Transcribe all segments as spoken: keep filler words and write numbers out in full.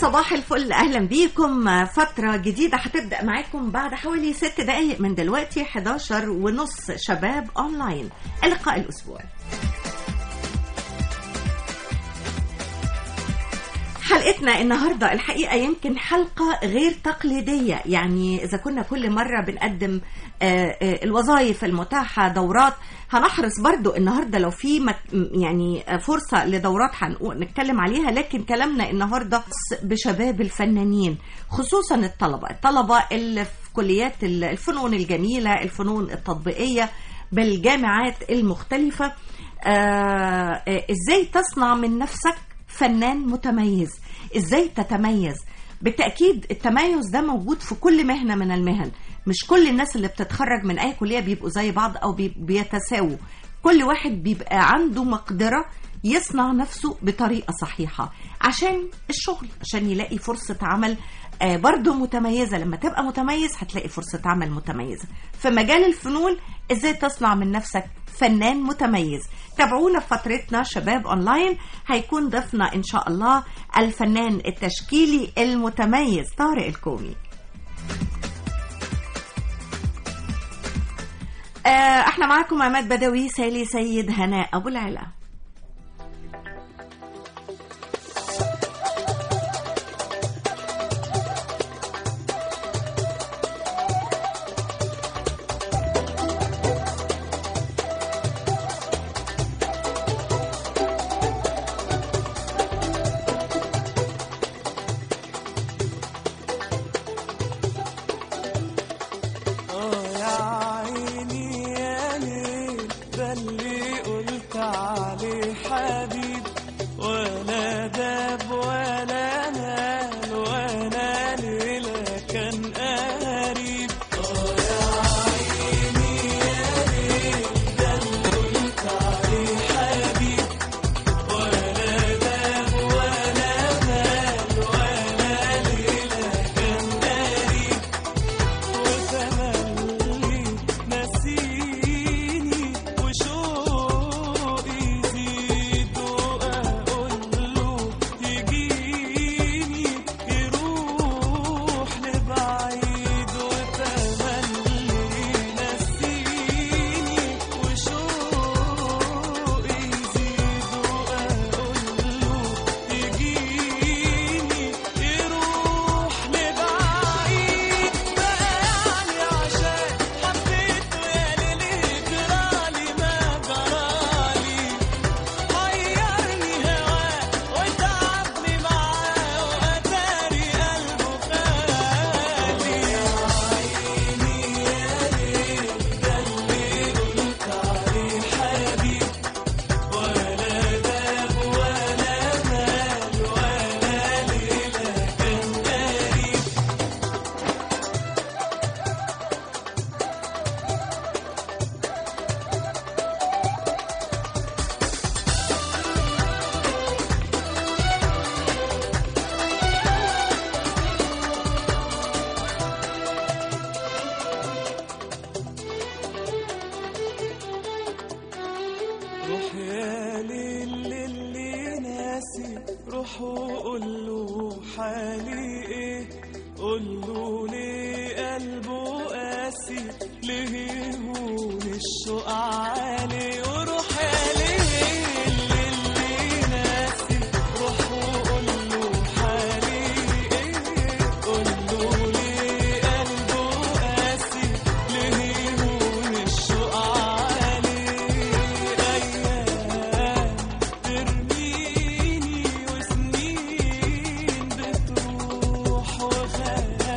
صباح الفل، اهلا بيكم. فترة جديدة هتبدأ معاكم بعد حوالي ست دقايق من دلوقتي. حداشر ونص شباب اونلاين، اللقاء الاسبوعي. حلقتنا النهاردة الحقيقة يمكن حلقة غير تقليدية. يعني إذا كنا كل مرة بنقدم الوظائف المتاحة دورات، هنحرص برضو النهاردة لو في يعني فرصة لدورات هنتكلم عليها، لكن كلامنا النهاردة بشباب الفنانين، خصوصا الطلبة الطلبة اللي في كليات الفنون الجميلة، الفنون التطبيقية بالجامعات المختلفة. إزاي تصنع من نفسك فنان متميز؟ ازاي تتميز؟ بالتأكيد التميز ده موجود في كل مهنة من المهن. مش كل الناس اللي بتتخرج من اي كلية بيبقوا زي بعض او بيتساووا. كل واحد بيبقى عنده مقدرة يصنع نفسه بطريقة صحيحة عشان الشغل، عشان يلاقي فرصة عمل آه برضو متميزة. لما تبقى متميز هتلاقي فرصة عمل متميزة. في مجال الفنون ازاي تصنع من نفسك فنان متميز؟ تابعونا في فترتنا شباب اونلاين. هيكون ضيفنا ان شاء الله الفنان التشكيلي المتميز طارق الكومي. آه احنا معاكم عماد بدوي، سالي سيد، هناء ابو العلا.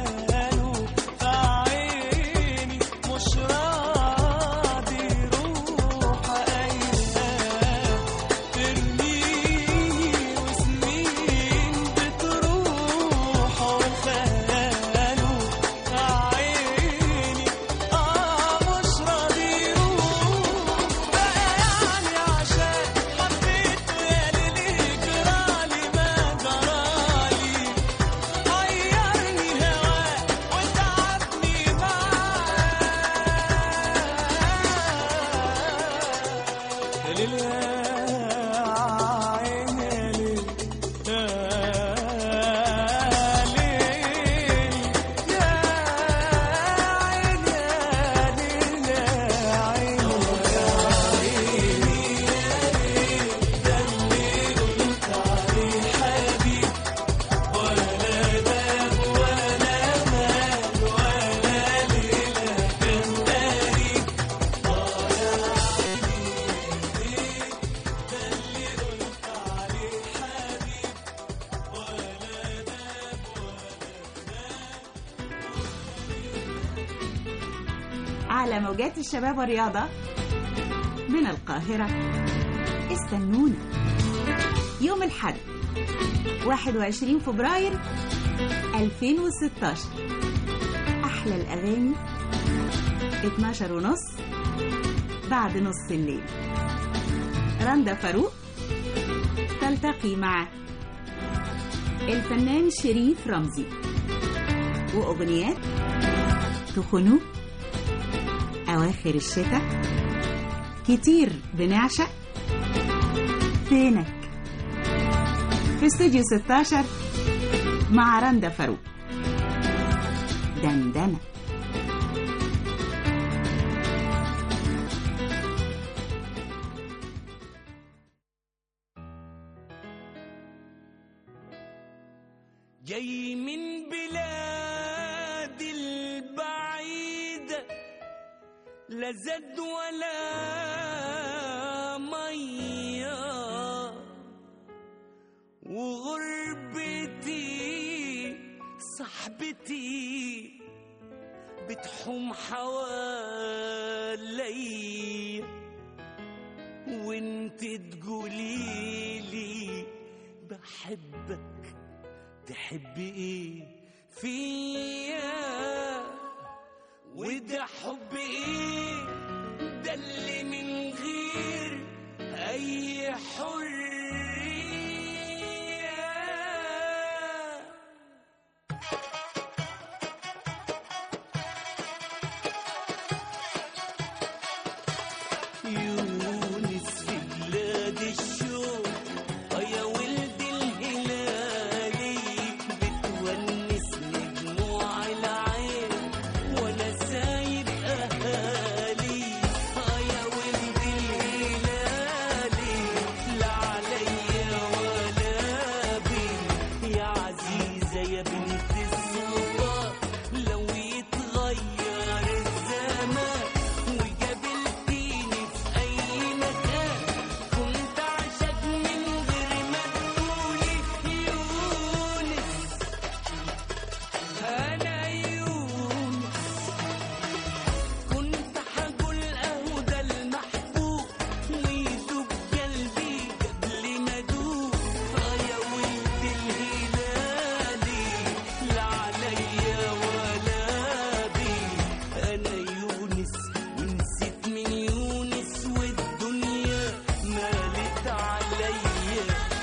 مش راضي روح على موجات الشباب والرياضة من القاهرة. استنونا يوم الأحد واحد وعشرين فبراير ألفين وستة عشر. أحلى الأغاني اتناشر ونص بعد نص الليل. رندا فاروق تلتقي مع الفنان شريف رمزي وأغنيات تخنو، أواخر الشتاء، كتير بنعشق، فينك. في استوديو ستة عشر مع رندا فاروق. دندنة. جاي من بلاد البعيدة، لا زاد ولا مية، وغربتي صاحبتي بتحوم حوالي، وانت تقوليلي بحبك، تحبي ايه فيا؟ وده حب ايه ده اللي من غير اي حرية؟ يونس في بلاد الشوق، يا ولد الهلالي، بتونسني دموع العين وانا سايب اهالي. يا ولد الهلالي، لا عليا ولا بي، يا عزيزة يا بنت السلطان، لو يتغير الزمان وقابلتيني في اي مكان، كنت عاشق من غير ما تقولي يونس. انا يونس كنت حقول اهو ده المحبوب، ويدوب قلبي قبل ما ادوب. يا ولد الهلالي، لا عليا ولا بي، انا يونس ونسيت من يونس، والدنيا مالت عليا.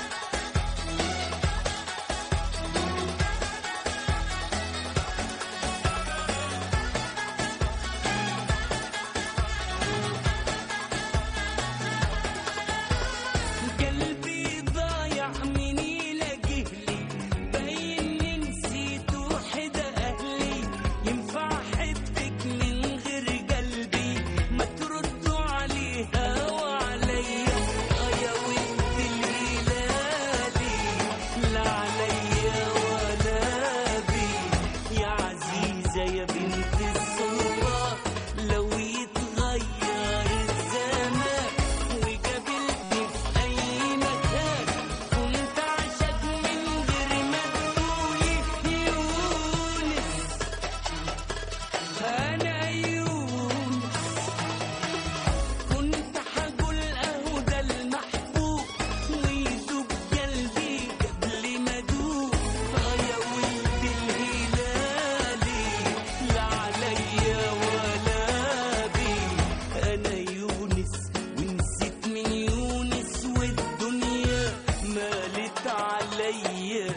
قلبي ضايع من يلاقيهلي، باين نسيت وحدة أهلي. ينفع أحبك من غير قلبي؟ ما تردوا عليها وعليا. يا ولد الهلالي، لا عليا ولا بي، يا عزيزة يا بنت السلطان، لو يتغير الزمان وقابلتني في أي مكان، كنت عاشق من غير ما تقولي يونس. أنا يونس كنت حقول أهو ده المحبوب، ويدوب قلبي قبل ما أدوب. يا ولد الهلالي، لا عليا ولا بي، أنا يونس ونسيت من يونس، والدنيا مالت عليا.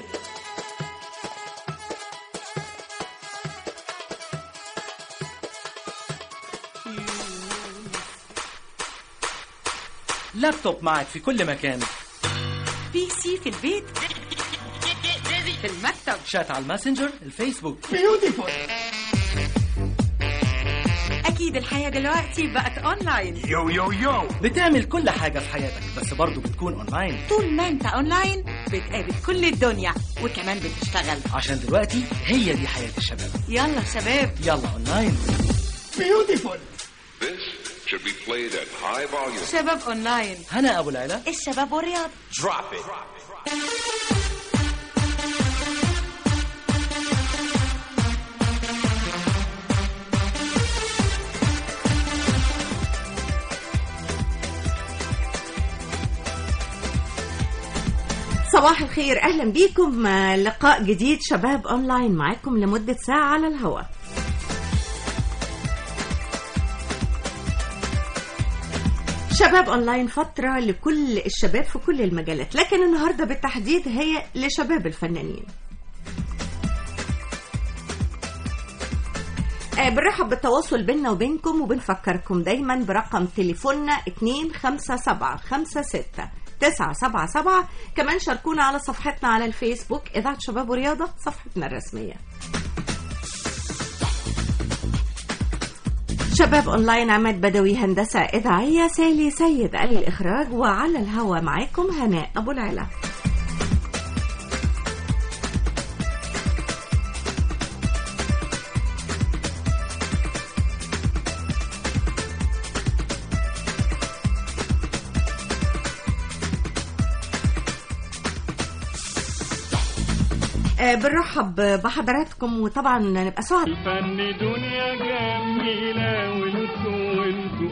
لابتوب معك في كل مكان، بي سي في البيت، في المكتب، شات على الماسنجر، الفيسبوك. أكيد الحياة دلوقتي بقت أونلاين. يو يو يو بتعمل كل حاجة في حياتك، بس برضو بتكون اونلاين، طول ما أنت أونلاين بتقابل كل الدنيا وكمان بتشتغل، عشان دلوقتي هي دي حياة الشباب. يلا شباب، يلا اونلاين. beautiful. This should be played at high volume. شباب أونلاين، هنا أبو العلا، الشباب والرياض. Drop it. صباح الخير، اهلا بيكم. لقاء جديد شباب اونلاين معاكم لمدة ساعة على الهواء. شباب اونلاين فترة لكل الشباب في كل المجالات، لكن النهاردة بالتحديد هي لشباب الفنانين. بنرحب بالتواصل بيننا وبينكم، وبنفكركم دايما برقم تليفوننا اتنين خمسة سبعة خمسة ستة تسعة سبعة سبعة. كمان شاركونا على صفحتنا على الفيسبوك إذاعة شباب ورياضة، صفحتنا الرسمية. شباب أونلاين عماد بدوي هندسة إذاعية، سالي سيد الإخراج، وعلى الهوا معاكم هناء أبو العلا. بنرحب بحضراتكم، وطبعا نبقى سعد. الفن دنيا جميلة وانتو وانتو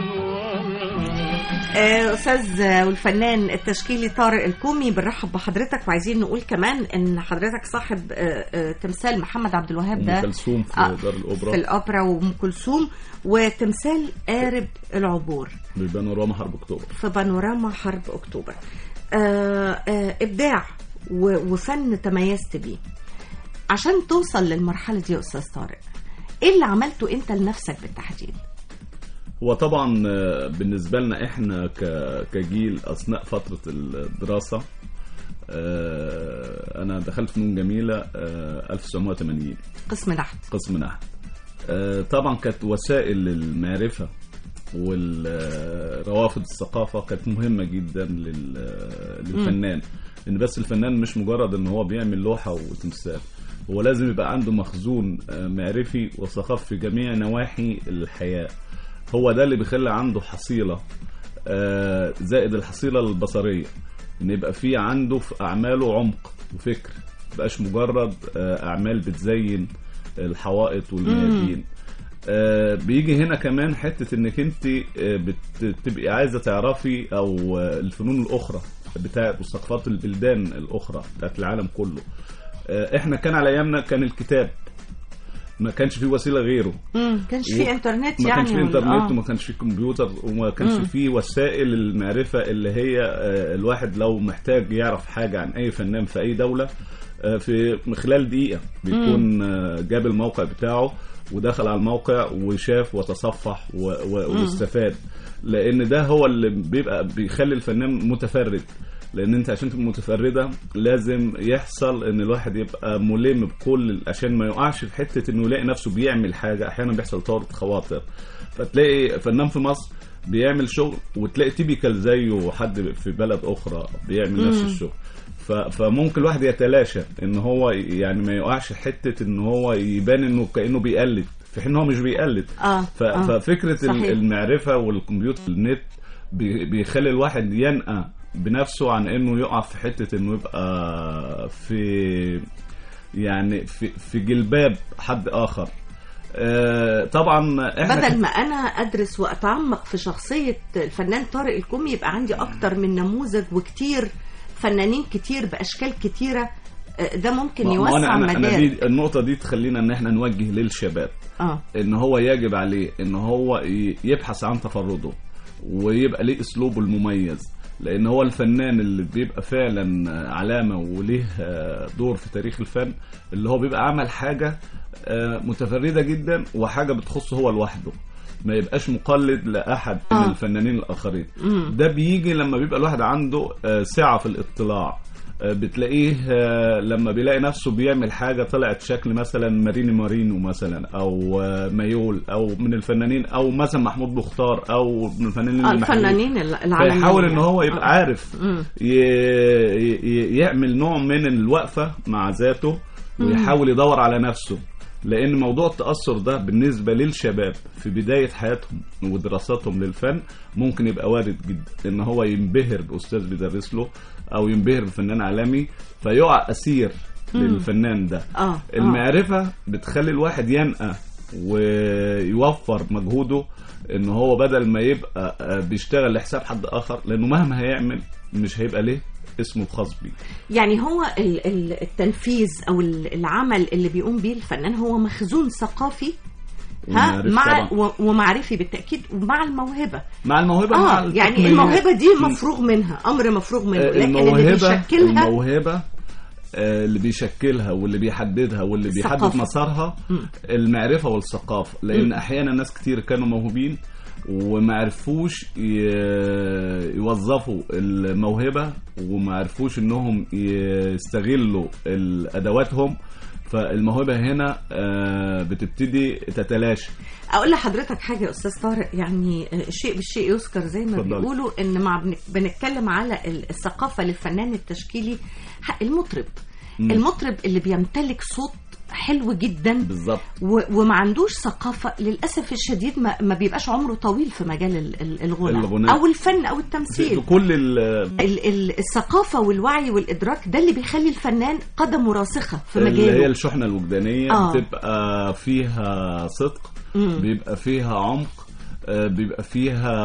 أنوار. أستاذ والفنان التشكيلي طارق الكومي، بنرحب بحضرتك، وعايزين نقول كمان ان حضرتك صاحب تمثال محمد عبد الوهاب ده أم كلثوم في دار الأوبرا، في الأوبرا وأم كلثوم، وتمثال قارب العبور ببانوراما حرب أكتوبر، في بانوراما حرب أكتوبر. آآ آآ إبداع وفن تميزت بيه. عشان توصل للمرحلة دي يا أستاذ طارق، إيه اللي عملته أنت لنفسك بالتحديد؟ هو طبعا بالنسبة لنا إحنا كجيل أثناء فترة الدراسة، أنا دخلت فنون جميلة ألف وتسعمائة وثمانين، قسم نحت. قسم نحت طبعا كانت وسائل للمعرفة والروافد الثقافة كانت مهمة جدا للفنان. ان بس الفنان مش مجرد ان هو بيعمل لوحة وتمثال، هو لازم يبقى عنده مخزون معرفي وثقافي في جميع نواحي الحياة. هو ده اللي بيخلي عنده حصيلة زائد الحصيلة البصرية، ان يبقى فيه عنده في اعماله عمق وفكر، مبقاش مجرد اعمال بتزين الحوائط والميادين. آه بيجي هنا كمان حتة انك انت بتبقي عايزة تعرفي او الفنون الاخرى بتاعت وثقافات البلدان الاخرى بتاعت العالم كله. آه احنا كان على ايامنا كان الكتاب، ما كانش فيه وسيلة غيره، ما كانش فيه انترنت، ما يعني كانش فيه انترنت وما كانش فيه كمبيوتر وما كانش فيه وسائل المعرفة اللي هي آه الواحد لو محتاج يعرف حاجة عن اي فنان في اي دولة آه في خلال دقيقة بيكون آه جاب الموقع بتاعه ودخل على الموقع وشاف وتصفح واستفاد. لان ده هو اللي بيبقى بيخلي الفنان متفرد، لان انت عشان تبقى متفردة لازم يحصل ان الواحد يبقى ملم بكل، عشان ما يقعش في حتة انه يلاقي نفسه بيعمل حاجة. احيانا بيحصل طارة خواطر، فتلاقي فنان في مصر بيعمل شغل وتلاقي تيبيكال زيه حد في بلد اخرى بيعمل نفس الشغل، فممكن الواحد يتلاشى ان هو يعني ما يقعش حتة ان هو يبان انه كأنه بيقلد في حين هو مش بيقلد. آه. ففكرة صحيح. المعرفة والكمبيوتر النت بيخلي الواحد ينقى بنفسه عن انه يقع في حتة انه يبقى في يعني في, في جلباب حد اخر. آه طبعا احنا بدل ما انا ادرس واتعمق في شخصية الفنان طارق الكومي، يبقى عندي اكتر من نموذج وكتير فنانين كتير باشكال كتيرة. ده ممكن يوسع مدارك. النقطة دي تخلينا ان احنا نوجه للشباب آه. ان هو يجب عليه ان هو يبحث عن تفرده ويبقى ليه اسلوبه المميز، لان هو الفنان اللي بيبقى فعلا علامة وليه دور في تاريخ الفن اللي هو بيبقى عمل حاجة متفردة جدا وحاجة بتخصه هو لوحده، ما يبقاش مقلد لأحد آه. من الفنانين الآخرين. مم. ده بيجي لما بيبقى الواحد عنده سعة في الاطلاع، بتلاقيه لما بيلاقي نفسه بيعمل حاجة طلعت شكل مثلا ماريني مارينو مثلا او مايول او من الفنانين او مثلا محمود مختار او من الفنانين الفنانين العالميين، فيحاول ان هو يبقى عارف يعمل نوع من الوقفة مع ذاته ويحاول يدور على نفسه. لان موضوع التأثر ده بالنسبة للشباب في بداية حياتهم ودراساتهم للفن ممكن يبقى وارد جدا ان هو ينبهر بأستاذ بيدرس له او ينبهر بفنان عالمي فيقع اسير للفنان ده. آه. المعرفة آه. بتخلي الواحد ينقى ويوفر مجهوده ان هو بدل ما يبقى بيشتغل لحساب حد اخر، لانه مهما هيعمل مش هيبقى ليه اسمه خاص بيه. يعني هو ال- ال- التنفيذ او ال- العمل اللي بيقوم بيه الفنان هو مخزون ثقافي ها ومعرفي مع طبعاً. و- ومعرفي بالتاكيد ومع الموهبه. مع الموهبه مع اه يعني التقنية. الموهبه دي مفروغ منها، امر مفروغ منه، لكن اللي الموهبه بيشكلها الموهبه آه، اللي بيشكلها واللي بيحددها واللي بيحدد الثقافة. مسارها المعرفة والثقافة. لأن أحيانا ناس كتير كانوا موهوبين وما عرفوش ي- يوظفوا الموهبة وما عرفوش إنهم يستغلوا ال- أدواتهم، فالموهبة هنا آه، بتبتدي تتلاشى. اقول لحضرتك حاجه يا استاذ طارق، يعني الشيء بالشيء يذكر زي ما اتفضل. بيقولوا، ان مع بنك- بنتكلم على الثقافه للفنان التشكيلي، حق المطرب مم. المطرب اللي بيمتلك صوت حلو جدا بالظبط. و- وما عندوش ثقافه للاسف الشديد ما, ما بيبقاش عمره طويل في مجال ال- ال- الغنى الغناء. او الفن او التمثيل. كل ال- ال- ال- الثقافه والوعي والادراك ده اللي بيخلي الفنان قدمه راسخه في اللي هي مجاله. الشحنة الوجدانية آه. بتبقى فيها صدق، مم. بيبقى فيها عمق، آه، بيبقى فيها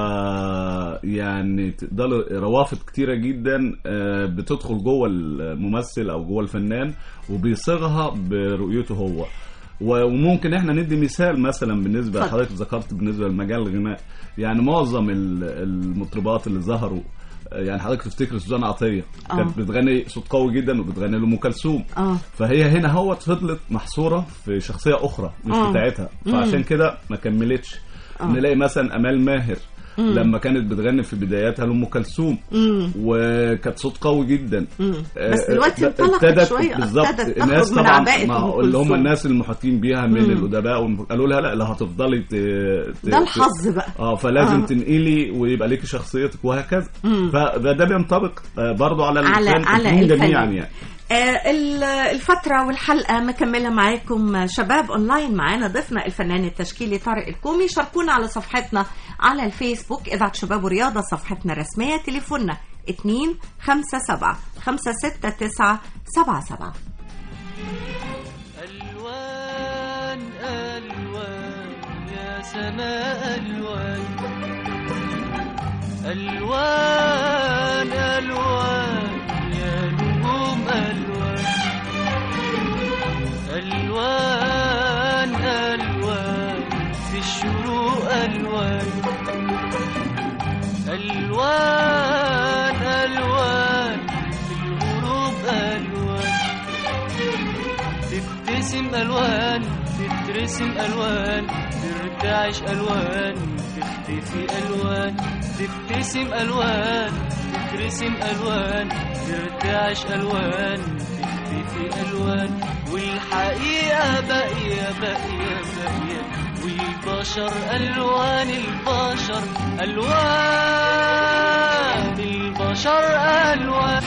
يعني تقدر روافد كتيرة جدا آه، بتدخل جوه الممثل أو جوه الفنان وبيصيغها برؤيته هو. وممكن احنا ندي مثال مثلا بالنسبة اتفضل. لحضرتك ذكرت بالنسبة لمجال الغناء، يعني معظم ال- المطربات اللي ظهروا، يعني حضرتك تفتكر سوزان عطية آه. كانت بتغني صوت قوي جدا وبتغني لأم كلثوم، اه فهي هنا هو فضلت محصورة في شخصية أخرى مش آه. بتاعتها، مم. فعشان كده ما كملتش. آه. نلاقي مثلا أمال ماهر مم. لما كانت بتغني في بداياتها لأم كلثوم مم. وكانت صوت قوي جدا. مم. آه، بس دلوقتي آه، انطلقت ابتدت شويه، بالظبط. ابتدت الناس تخرج من طبعا عباءة ما أم هو اللي هم كلثوم. الناس المحيطين بيها من مم. الأدباء والم- قالوا لها لا لا هتفضلي ت... ت... ده الحظ بقى. اه فلازم آه. تنقلي ويبقى ليكي شخصيتك وهكذا. مم. فده ده بينطبق آه، برضو على على الفن على الفنون الفن. جميعا يعني. آه، ال- الفترة والحلقة مكملة معاكم شباب أونلاين. معانا ضيفنا الفنان التشكيلي طارق الكومي. شاركونا على صفحتنا على الفيسبوك إذاعة شباب ورياضة، صفحتنا الرسمية. تليفوننا اتنين خمسة سبعة خمسة ستة تسعة سبعة سبعة. ألوان ألوان يا سماء ألوان، ألوان ألوان يا نجوم ألوان، ألوان ألوان في الشروق ألوان، ألوان ألوان في الغروب ألوان، تبتسم ألوان تترسم ألوان، ترتعش ألوان تختفي ألوان، تبتسم ألوان تترسم ألوان، ترتعش ألوان تختفي ألوان، والحقيقة باقية باقية باقية، والبشر ألوان، البشر ألوان، البشر ألوان.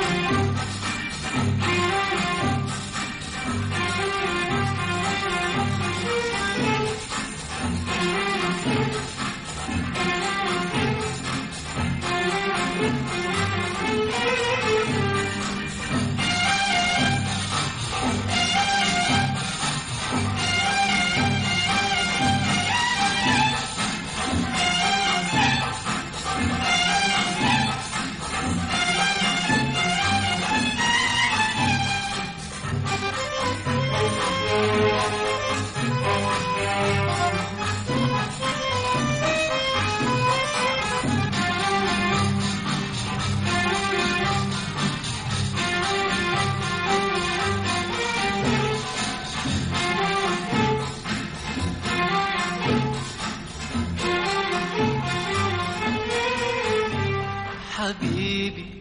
حبيبي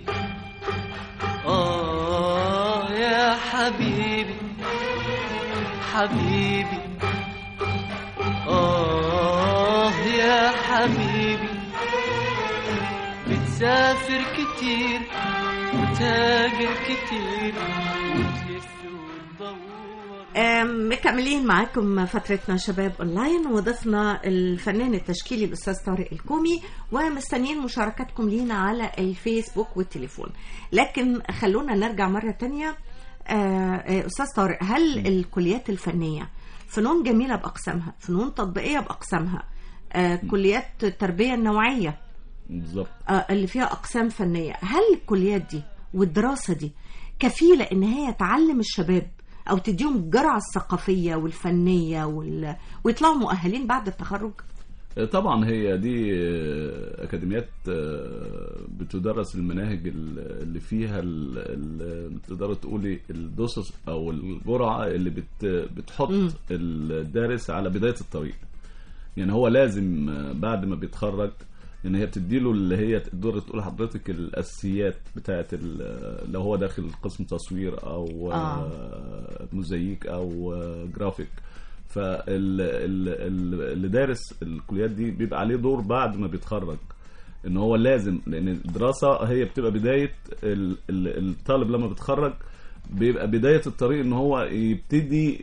آه يا حبيبي، حبيبي آه يا حبيبي، بتسافر كتير وتاجر كتير وتلف وتدور. آم، مكملين معاكم فترتنا شباب أونلاين، وضفنا الفنان التشكيلي الأستاذ طارق الكومي، ومستنيين مشاركاتكم لينا على الفيسبوك والتليفون. لكن خلونا نرجع مرة تانية. آه، آه، أستاذ طارق، هل الكليات الفنية فنون جميلة بأقسامها، فنون تطبيقية بأقسامها، آه، كليات التربية النوعية بالظبط. آه، اللي فيها أقسام فنية، هل الكليات دي والدراسة دي كفيلة إن هي تعلم الشباب أو تديهم الجرعة الثقافية والفنية وال... ويطلعوا مؤهلين بعد التخرج؟ طبعا هي دي أكاديميات بتدرس المناهج اللي فيها تقدر تقولي الدوسس أو الجرعة اللي بت... بتحط م. الدارس على بداية الطريق. يعني هو لازم بعد ما بيتخرج يعني هي بتديله اللي هي تقدر تقول حضرتك الاساسيات بتاعت لو هو داخل قسم تصوير او آه. موزاييك او جرافيك. فاللي دارس الكليات دي بيبقى عليه دور بعد ما بيتخرج ان هو لازم، لان الدراسه هي بتبقى بدايه الطالب لما بيتخرج بيبقى بدايه الطريق ان هو يبتدي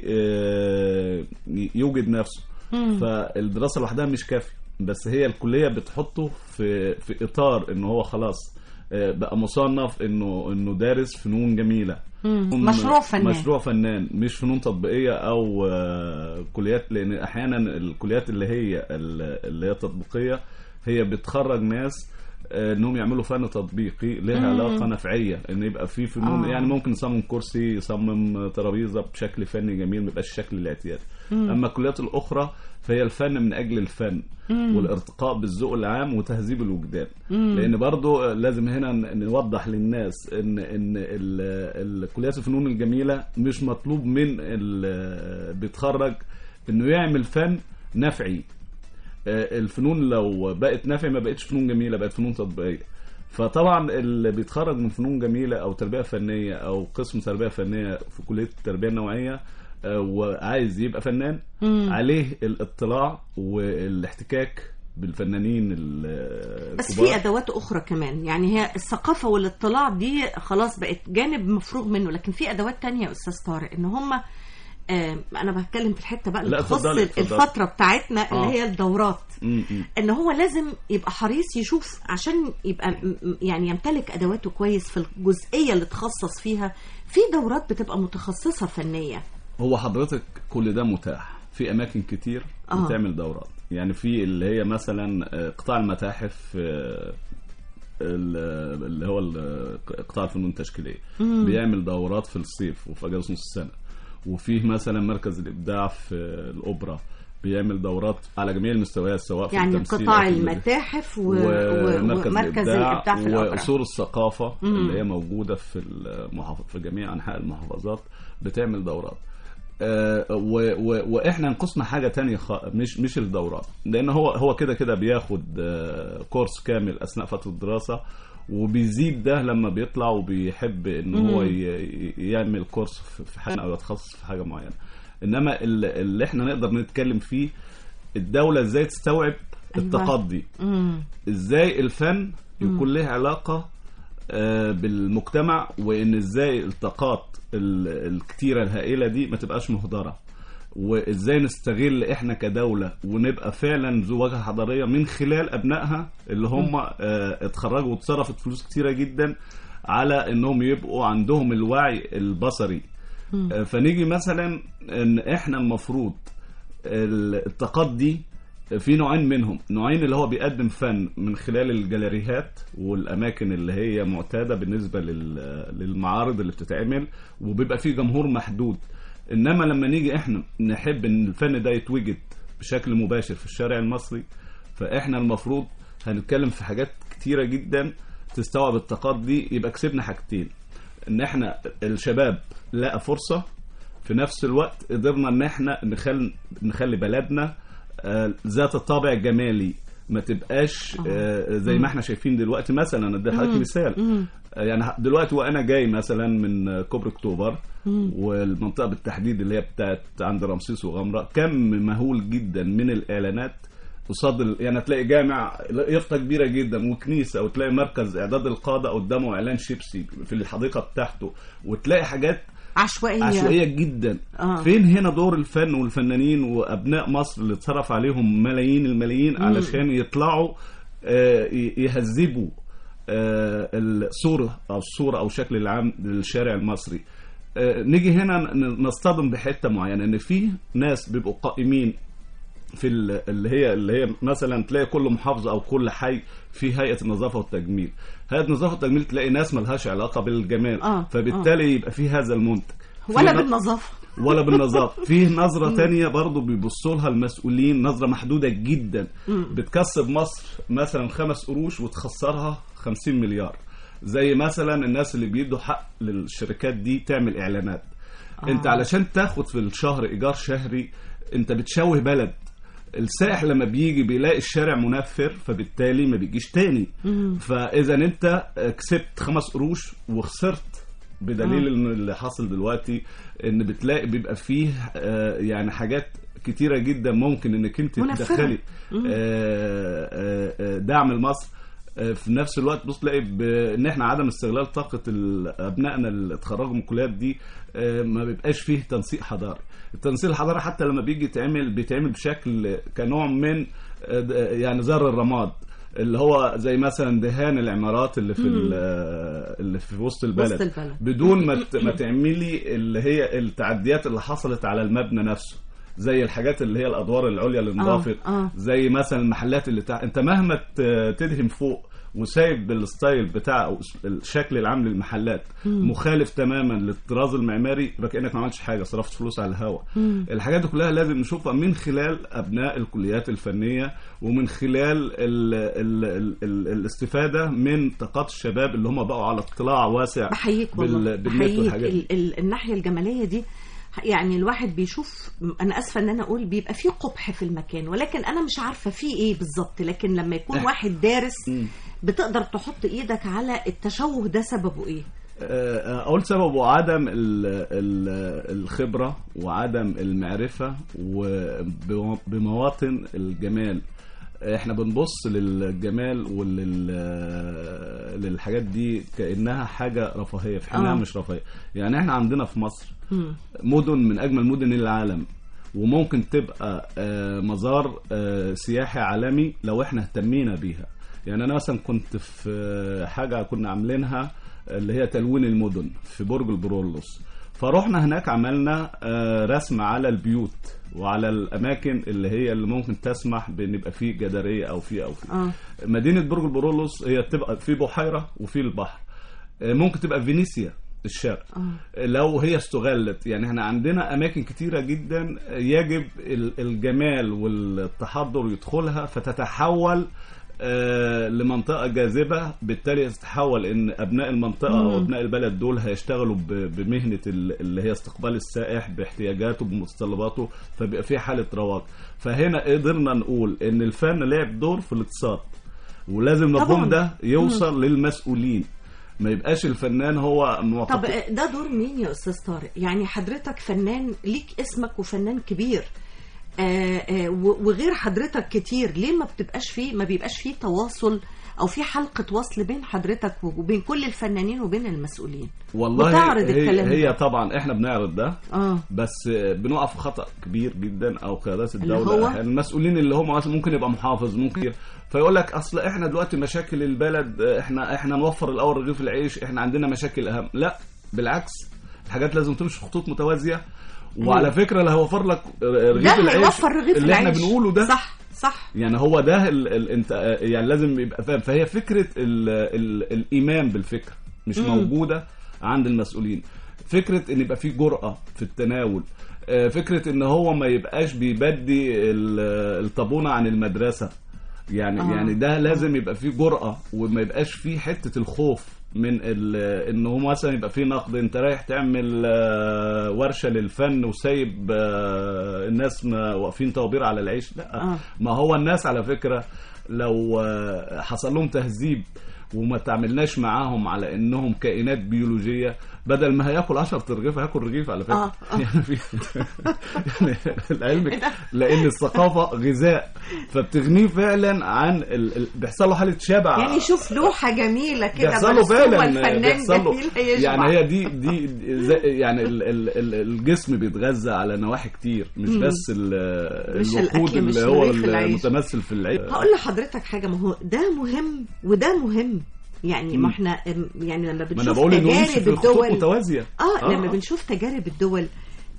يوجد نفسه. فالدراسه لوحدها مش كافيه، بس هي الكليه بتحطه في في اطار ان هو خلاص بقى مصنف انه انه دارس فنون جميله، مشروع فنان مشروع فنان مش فنون تطبيقيه او كليات. لان احيانا الكليات اللي هي اللي هي تطبيقيه هي بتخرج ناس انهم يعملوا فن تطبيقي لها علاقه نفعيه، ان يبقى في فنون. آه. يعني ممكن يصمم كرسي، يصمم ترابيزه بشكل فني جميل ما يبقاش الشكل الاعتيادي. اما الكليات الاخرى فهي الفن من اجل الفن مم. والارتقاء بالذوق العام وتهذيب الوجدان. مم. لان برضو لازم هنا نوضح للناس ان ان الكليات الفنون الجميله مش مطلوب من اللي بيتخرج انه يعمل فن نفعي. الفنون لو بقت نافعه ما بقتش فنون جميله، بقت فنون تطبيقيه. فطبعا اللي بيتخرج من فنون جميله او تربيه فنيه او قسم تربيه فنيه في كليه التربيه النوعيه وعايز يبقى فنان، مم. عليه الاطلاع والاحتكاك بالفنانين الكبار. بس في ادوات اخرى كمان، يعني هي الثقافه والاطلاع دي خلاص بقت جانب مفروغ منه، لكن في ادوات تانية يا استاذ طارق ان هم آه انا بتكلم في الحته بقى اللي تخص الفتره بتاعتنا آه. اللي هي الدورات. م -م. ان هو لازم يبقى حريص يشوف عشان يبقى يعني يمتلك ادواته كويس في الجزئيه اللي تخصص فيها. في دورات بتبقى متخصصه فنيه. هو حضرتك كل ده متاح في اماكن كتير آه. بتعمل دورات. يعني في اللي هي مثلا قطاع المتاحف اللي هو قطاع الفنون التشكيليه بيعمل دورات في الصيف وفي اجازه نص السنه. وفيه مثلا مركز الابداع في الاوبرا بيعمل دورات على جميع المستويات، سواء في يعني التمثيل قطاع المتاحف ومركز الابداع, الإبداع في الاوبرا واصول الثقافه مم. اللي هي موجوده في المحافظ في جميع انحاء المحافظات بتعمل دورات. آه واحنا نقصنا حاجه تانية مش مش الدورات، لان هو هو كده كده بياخد آه كورس كامل اثناء فتره الدراسه، وبيزيد ده لما بيطلع وبيحب ان هو يعمل كورس في حاجه او يتخصص في حاجه معينه. انما اللي احنا نقدر نتكلم فيه الدوله ازاي تستوعب التقدي، ازاي الفن يكون له علاقه بالمجتمع، وان ازاي الطاقات الكتيره الهائله دي ما تبقاش مهدره، وازاي نستغل احنا كدوله ونبقى فعلا ذو واجهه حضاريه من خلال ابنائها اللي هم اتخرجوا واتصرفت فلوس كتيره جدا على انهم يبقوا عندهم الوعي البصري. فنيجي مثلا ان احنا المفروض الطاقات دي في نوعين منهم، نوعين اللي هو بيقدم فن من خلال الجاليريهات والاماكن اللي هي معتاده بالنسبه للمعارض اللي بتتعمل وبيبقى فيه جمهور محدود. انما لما نيجي احنا نحب ان الفن ده يتوجد بشكل مباشر في الشارع المصري، فاحنا المفروض هنتكلم في حاجات كتيره جدا تستوعب الطاقات دي. يبقى كسبنا حاجتين، ان احنا الشباب لقى فرصه، في نفس الوقت قدرنا ان احنا نخلي نخلي بلدنا ذات الطابع الجمالي، ما تبقاش آه زي ما احنا شايفين دلوقتي. مثلا ادي لحضرتك مثال، يعني دلوقتي وانا جاي مثلا من كوبري اكتوبر والمنطقه بالتحديد اللي هي بتاعت عند رمسيس وغمره، كم مهول جدا من الاعلانات قصاد، يعني تلاقي جامع يافطه كبيره جدا وكنيسه، وتلاقي مركز اعداد القاده قدامه اعلان شيبسي في الحديقه بتاعته، وتلاقي حاجات عشوائية عشوائية جدا. آه. فين هنا دور الفن والفنانين وأبناء مصر اللي اتصرف عليهم ملايين الملايين علشان يطلعوا آه يهذبوا آه الصورة أو الصورة أو الشكل العام للشارع المصري. آه نيجي هنا نصطدم بحتة معينة، إن في ناس بيبقوا قائمين في اللي هي اللي هي مثلا تلاقي كل محافظه او كل حي في هيئه النظافه والتجميل. هيئه النظافه والتجميل تلاقي ناس ملهاش علاقه بالجمال، آه. فبالتالي آه. يبقى في هذا المنتج ولا بالنظافه ولا بالنظافه. فيه نظره تانية برضو بيبصوا لها المسؤولين، نظره محدوده جدا، بتكسب مصر مثلا خمس قروش وتخسرها خمسين مليار. زي مثلا الناس اللي بيدوا حق للشركات دي تعمل اعلانات. آه. انت علشان تاخد في الشهر ايجار شهري انت بتشوه بلد. السائح لما بيجي بيلاقي الشارع منفر فبالتالي ما بيجيش تاني. مم. فاذا انت كسبت خمس قروش وخسرت، بدليل ان اللي حاصل دلوقتي ان بتلاقي بيبقى فيه آه يعني حاجات كتيرة جدا ممكن انك انت تدخلي آه آه دعم لمصر. في نفس الوقت بص تلاقي ان احنا عدم استغلال طاقه ابنائنا اللي اتخرجوا من الكليات دي، ما بيبقاش فيه تنسيق حضاري. التنسيق الحضاري حتى لما بيجي يتعمل بيتعمل بشكل كنوع من يعني زر الرماد، اللي هو زي مثلا دهان العمارات اللي في اللي في وسط البلد, وسط البلد. بدون ما ما تعملي اللي هي التعديات اللي حصلت على المبنى نفسه، زي الحاجات اللي هي الادوار العليا اللي انضافت، آه آه. زي مثلا المحلات اللي تع... انت مهما تدهم فوق وسايب بالستايل بتاع او الشكل العام للمحلات مم. مخالف تماما للطراز المعماري، يبقى كانك ما عملتش حاجه، صرفت فلوس على الهوا. الحاجات دي كلها لازم نشوفها من خلال ابناء الكليات الفنيه، ومن خلال ال ال ال ال الاستفاده من طاقات الشباب اللي هم بقوا على اطلاع واسع. بحييك والله، بحييك ال ال الناحيه الجماليه دي. يعني الواحد بيشوف، انا اسفه ان انا اقول بيبقى فيه قبح في المكان، ولكن انا مش عارفه فيه ايه بالظبط، لكن لما يكون واحد دارس بتقدر تحط ايدك على التشوه ده سببه ايه. اقول سببه عدم الخبره وعدم المعرفه وبمواطن الجمال. احنا بنبص للجمال وللحاجات دي كأنها حاجة رفاهية، في حينها آه. مش رفاهية. يعني احنا عندنا في مصر مدن من اجمل مدن العالم، وممكن تبقى مزار سياحي عالمي لو احنا اهتمينا بيها. يعني انا مثلا كنت في حاجة كنا عاملينها اللي هي تلوين المدن في برج البرولوس، فروحنا هناك عملنا رسم على البيوت وعلى الاماكن اللي هي اللي ممكن تسمح بان يبقى فيه جداريه او فيه او فيه آه. مدينه برج البرولوس هي تبقى في بحيره وفي البحر، ممكن تبقى فينيسيا الشرق آه. لو هي استغلت. يعني احنا عندنا اماكن كتيره جدا يجب الجمال والتحضر يدخلها فتتحول آه لمنطقة جاذبة، بالتالي تتحول ان ابناء المنطقة مم. او ابناء البلد دول هيشتغلوا بمهنة اللي هي استقبال السائح باحتياجاته بمتطلباته، فبيبقى في حالة رواج. فهنا قدرنا نقول ان الفن لعب دور في الاقتصاد، ولازم المفهوم ده يوصل مم. للمسؤولين، ما يبقاش الفنان هو موقف. طب ده دور مين يا استاذ طارق؟ يعني حضرتك فنان ليك اسمك وفنان كبير، آه آه وغير حضرتك كتير، ليه ما بتبقاش فيه ما بيبقاش فيه تواصل او في حلقة وصل بين حضرتك وبين كل الفنانين وبين المسؤولين؟ والله هي, هي طبعا احنا بنعرض ده آه. بس بنقع في خطأ كبير جدا، او قيادات الدولة المسؤولين اللي هم ممكن يبقى محافظ ممكن فيقول لك اصل احنا دلوقتي مشاكل البلد، احنا احنا نوفر الاول رغيف العيش، احنا عندنا مشاكل اهم. لا بالعكس، الحاجات لازم تمشي في خطوط متوازية. وعلى فكرة اللي هيوفر لك رغيف العيش رغيف اللي احنا بنقوله ده صح صح، يعني هو ده ال ال انت يعني لازم يبقى فاهم. فهي فكرة ال ال الإيمان بالفكرة مش مم. موجودة عند المسؤولين. فكرة ان يبقى فيه جرأة في التناول، فكرة ان هو ما يبقاش بيبدي الطابونة عن المدرسة، يعني آه. يعني ده لازم يبقى فيه جرأة، وما يبقاش فيه حتة الخوف من ان هو مثلا يبقى فيه نقد. انت رايح تعمل ورشة للفن وسايب الناس واقفين طوابير على العيش. لا آه. ما هو الناس على فكرة لو حصل لهم تهذيب وما تعملناش معاهم على انهم كائنات بيولوجية، بدل ما هياكل عشرة رغيف هياكل رغيف على فكرة. آه. آه. يعني في يعني العلم لان الثقافة غذاء، فبتغنيه فعلا عن ال... بيحصل له حالة شبع. يعني شوف لوحة جميلة كده بيحصل له فعلا بيحصل له يعني هي دي دي يعني ال... ال... الجسم بيتغذى على نواحي كتير، مش مم. بس ال... الوقود اللي هو المتمثل في العيش. هقول لحضرتك حاجة، ما هو ده مهم وده مهم. يعني ما احنا يعني لما بنشوف تجارب الدول متوازية. اه, آه لما آه. بنشوف تجارب الدول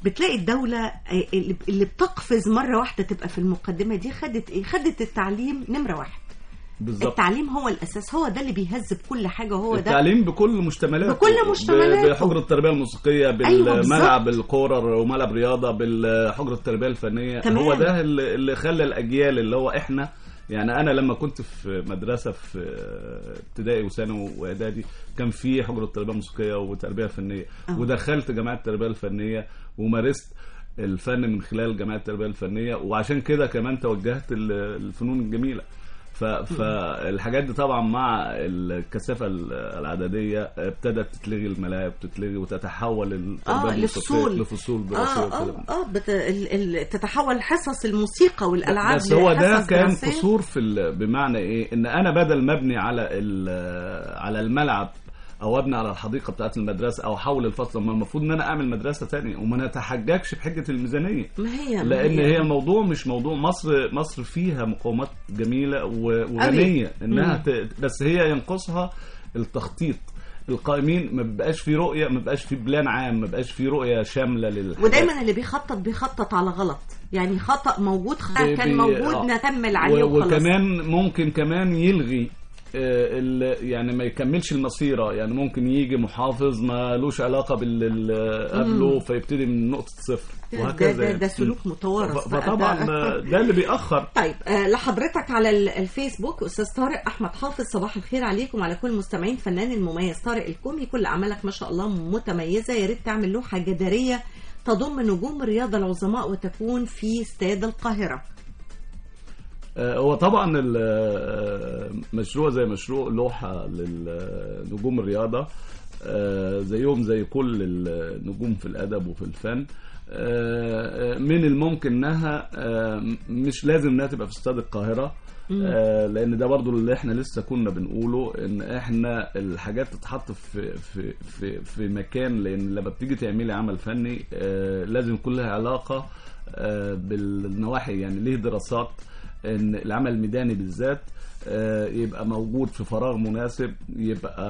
بتلاقي الدولة اللي اللي بتقفز مرة واحدة تبقى في المقدمة دي خدت ايه؟ خدت التعليم نمرة واحد. بالظبط. التعليم هو الأساس، هو ده اللي بيهذب كل حاجة، هو ده التعليم بكل مشتملاته، بكل مشتملاته، بحجر التربية الموسيقية، بالملعب الكورة وملعب رياضة، بالحجر التربية الفنية. تمام. هو ده اللي خلى الأجيال اللي هو إحنا، يعني أنا لما كنت في مدرسة في ابتدائي وثانوي وإعدادي كان في حجر التربية الموسيقية وتربية فنية. أوه. ودخلت جماعة التربية الفنية ومارست الفن من خلال جماعة التربية الفنية، وعشان كده كمان توجهت الفنون الجميلة. فالحاجات دي طبعا مع الكثافة العددية ابتدت تتلغي الملاعب، تتلغي وتتحول التربية آه لفصول لفصول دراسية. اه اه, آه بت... ال... ال... تتحول حصص الموسيقى والألعاب. بس هو ده كان دراسية. قصور في ال... بمعنى ايه؟ ان انا بدل ما ابني على ال... على الملعب او ابني على الحديقه بتاعت المدرسه او حول الفصل، ما المفروض ان انا اعمل مدرسه تانية وما نتحججش بحجه الميزانيه. ما هي لان ما هي الموضوع مش موضوع مصر مصر فيها مقومات جميله وغنيه انها ت... بس هي ينقصها التخطيط. القائمين ما بيبقاش في رؤيه، ما بيبقاش في بلان عام، ما بيبقاش في رؤيه شامله للحاجات. ودايما اللي بيخطط بيخطط على غلط، يعني خطأ موجود خطأ كان بي... موجود آه. نكمل عليه و... وخلاص. وكمان ممكن كمان يلغي يعني ما يكملش المسيرة. يعني ممكن يجي محافظ ما لوش علاقة باللي قبله فيبتدي من نقطة صفر وهكذا. ده, ده, ده سلوك متوارث. فطبعا ده اللي بيأخر. طيب آه لحضرتك على الفيسبوك أستاذ طارق أحمد حافظ، صباح الخير عليكم وعلى كل مستمعين. فنان المميز طارق الكومي، كل أعمالك ما شاء الله متميزة، يا ريت تعمل لوحة جدارية تضم نجوم الرياضة العظماء وتكون في استاد القاهرة. هو طبعا المشروع زي مشروع لوحة للنجوم الرياضة زيهم زي كل النجوم في الأدب وفي الفن. من الممكن انها مش لازم انها تبقى في استاد القاهرة، لان ده برضو اللي احنا لسه كنا بنقوله، ان احنا الحاجات تتحط في في في في مكان، لان لما بتيجي تعملي عمل فني لازم يكون لها علاقة بالنواحي، يعني ليه دراسات ان العمل الميداني بالذات يبقى موجود في فراغ مناسب، يبقى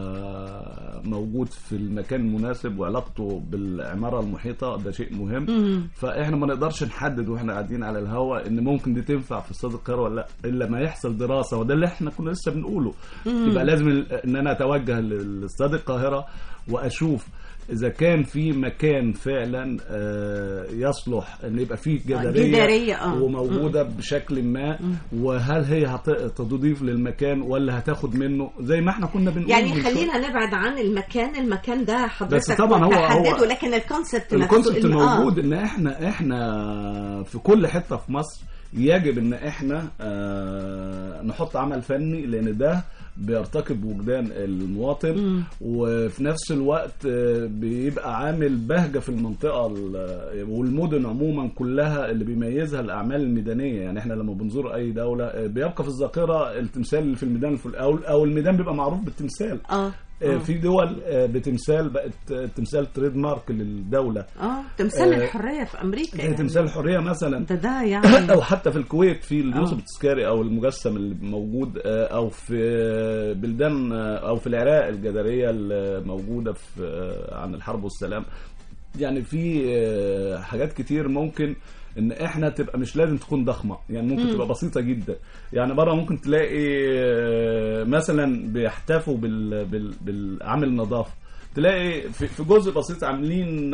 موجود في المكان المناسب، وعلاقته بالعمارة المحيطة ده شيء مهم. مم. فاحنا ما نقدرش نحدد واحنا قاعدين على الهواء ان ممكن دي تنفع في استاد القاهرة ولا لا، الا ما يحصل دراسة، وده اللي احنا كنا لسه بنقوله. مم. يبقى لازم ان انا اتوجه لاستاد القاهرة واشوف إذا كان في مكان فعلا يصلح أن يبقى فيه جدارية, جدارية آه. وموجودة م. بشكل ما، وهل هي هتضيف للمكان ولا هتاخد منه، زي ما احنا كنا بنقول. يعني خلينا نبعد عن المكان، المكان ده حضرتك طبعا هو هو لكن الكونسبت الكونسبت موجود. آه. ان احنا احنا في كل حتة في مصر يجب ان احنا اه نحط عمل فني، لان ده بيرتقب وجدان المواطن. م. وفي نفس الوقت بيبقى عامل بهجة في المنطقة والمدن عموما كلها، اللي بيميزها الأعمال الميدانية. يعني احنا لما بنزور أي دولة بيبقى في الذاكرة التمثال اللي في الميدان، أو الميدان بيبقى معروف بالتمثال. اه في دول بتمثال بقت تمثال تريد مارك للدولة. اه تمثال آه الحرية في أمريكا، يعني تمثال الحرية مثلا ده ده يعني أو حتى في الكويت في اليوسف التذكاري أو المجسم اللي موجود، أو في بلدان أو في العراق الجدارية الموجودة في عن الحرب والسلام. يعني في حاجات كتير ممكن ان احنا تبقى مش لازم تكون ضخمه، يعني ممكن م. تبقى بسيطه جدا. يعني بره ممكن تلاقي مثلا بيحتفوا بال بال بالعمل النظافه، تلاقي في جزء بسيط عاملين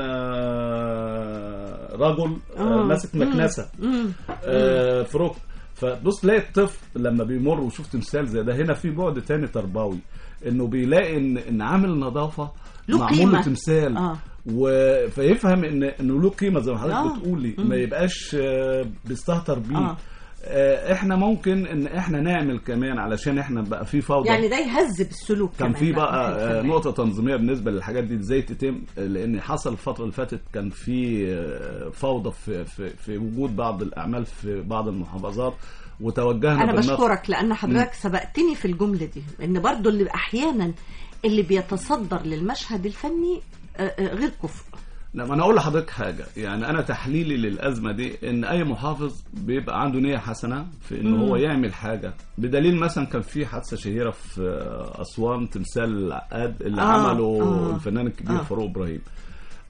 رجل ماسك مكنسه في ركن، فبص تلاقي الطفل لما بيمر ويشوف تمثال زي ده، هنا في بعد تاني تربوي، انه بيلاقي ان ان عامل النظافه معمول له تمثال. آه. فيفهم ان انه له قيمه زي ما حضرتك آه. بتقولي، ما يبقاش بيستهتر بيه. آه. احنا ممكن ان احنا نعمل كمان علشان احنا بقى في فوضى، يعني ده يهذب السلوك. كان في بقى نقطه تنظيميه بالنسبه للحاجات دي ازاي تتم، لان حصل الفتره اللي فاتت كان في فوضى في في, في وجود بعض الاعمال في بعض المحافظات، وتوجهنا. انا بشكرك لان حضرتك سبقتني في الجمله دي، ان برضو اللي احيانا اللي بيتصدر للمشهد الفني غير كفء. لما انا اقول لحضرتك حاجه، يعني انا تحليلي للازمه دي ان اي محافظ بيبقى عنده نيه حسنه في ان هو يعمل حاجه، بدليل مثلا كان في حادثه شهيره في اسوان، تمثال العقاد اللي آه عمله آه الفنان الكبير آه فاروق ابراهيم.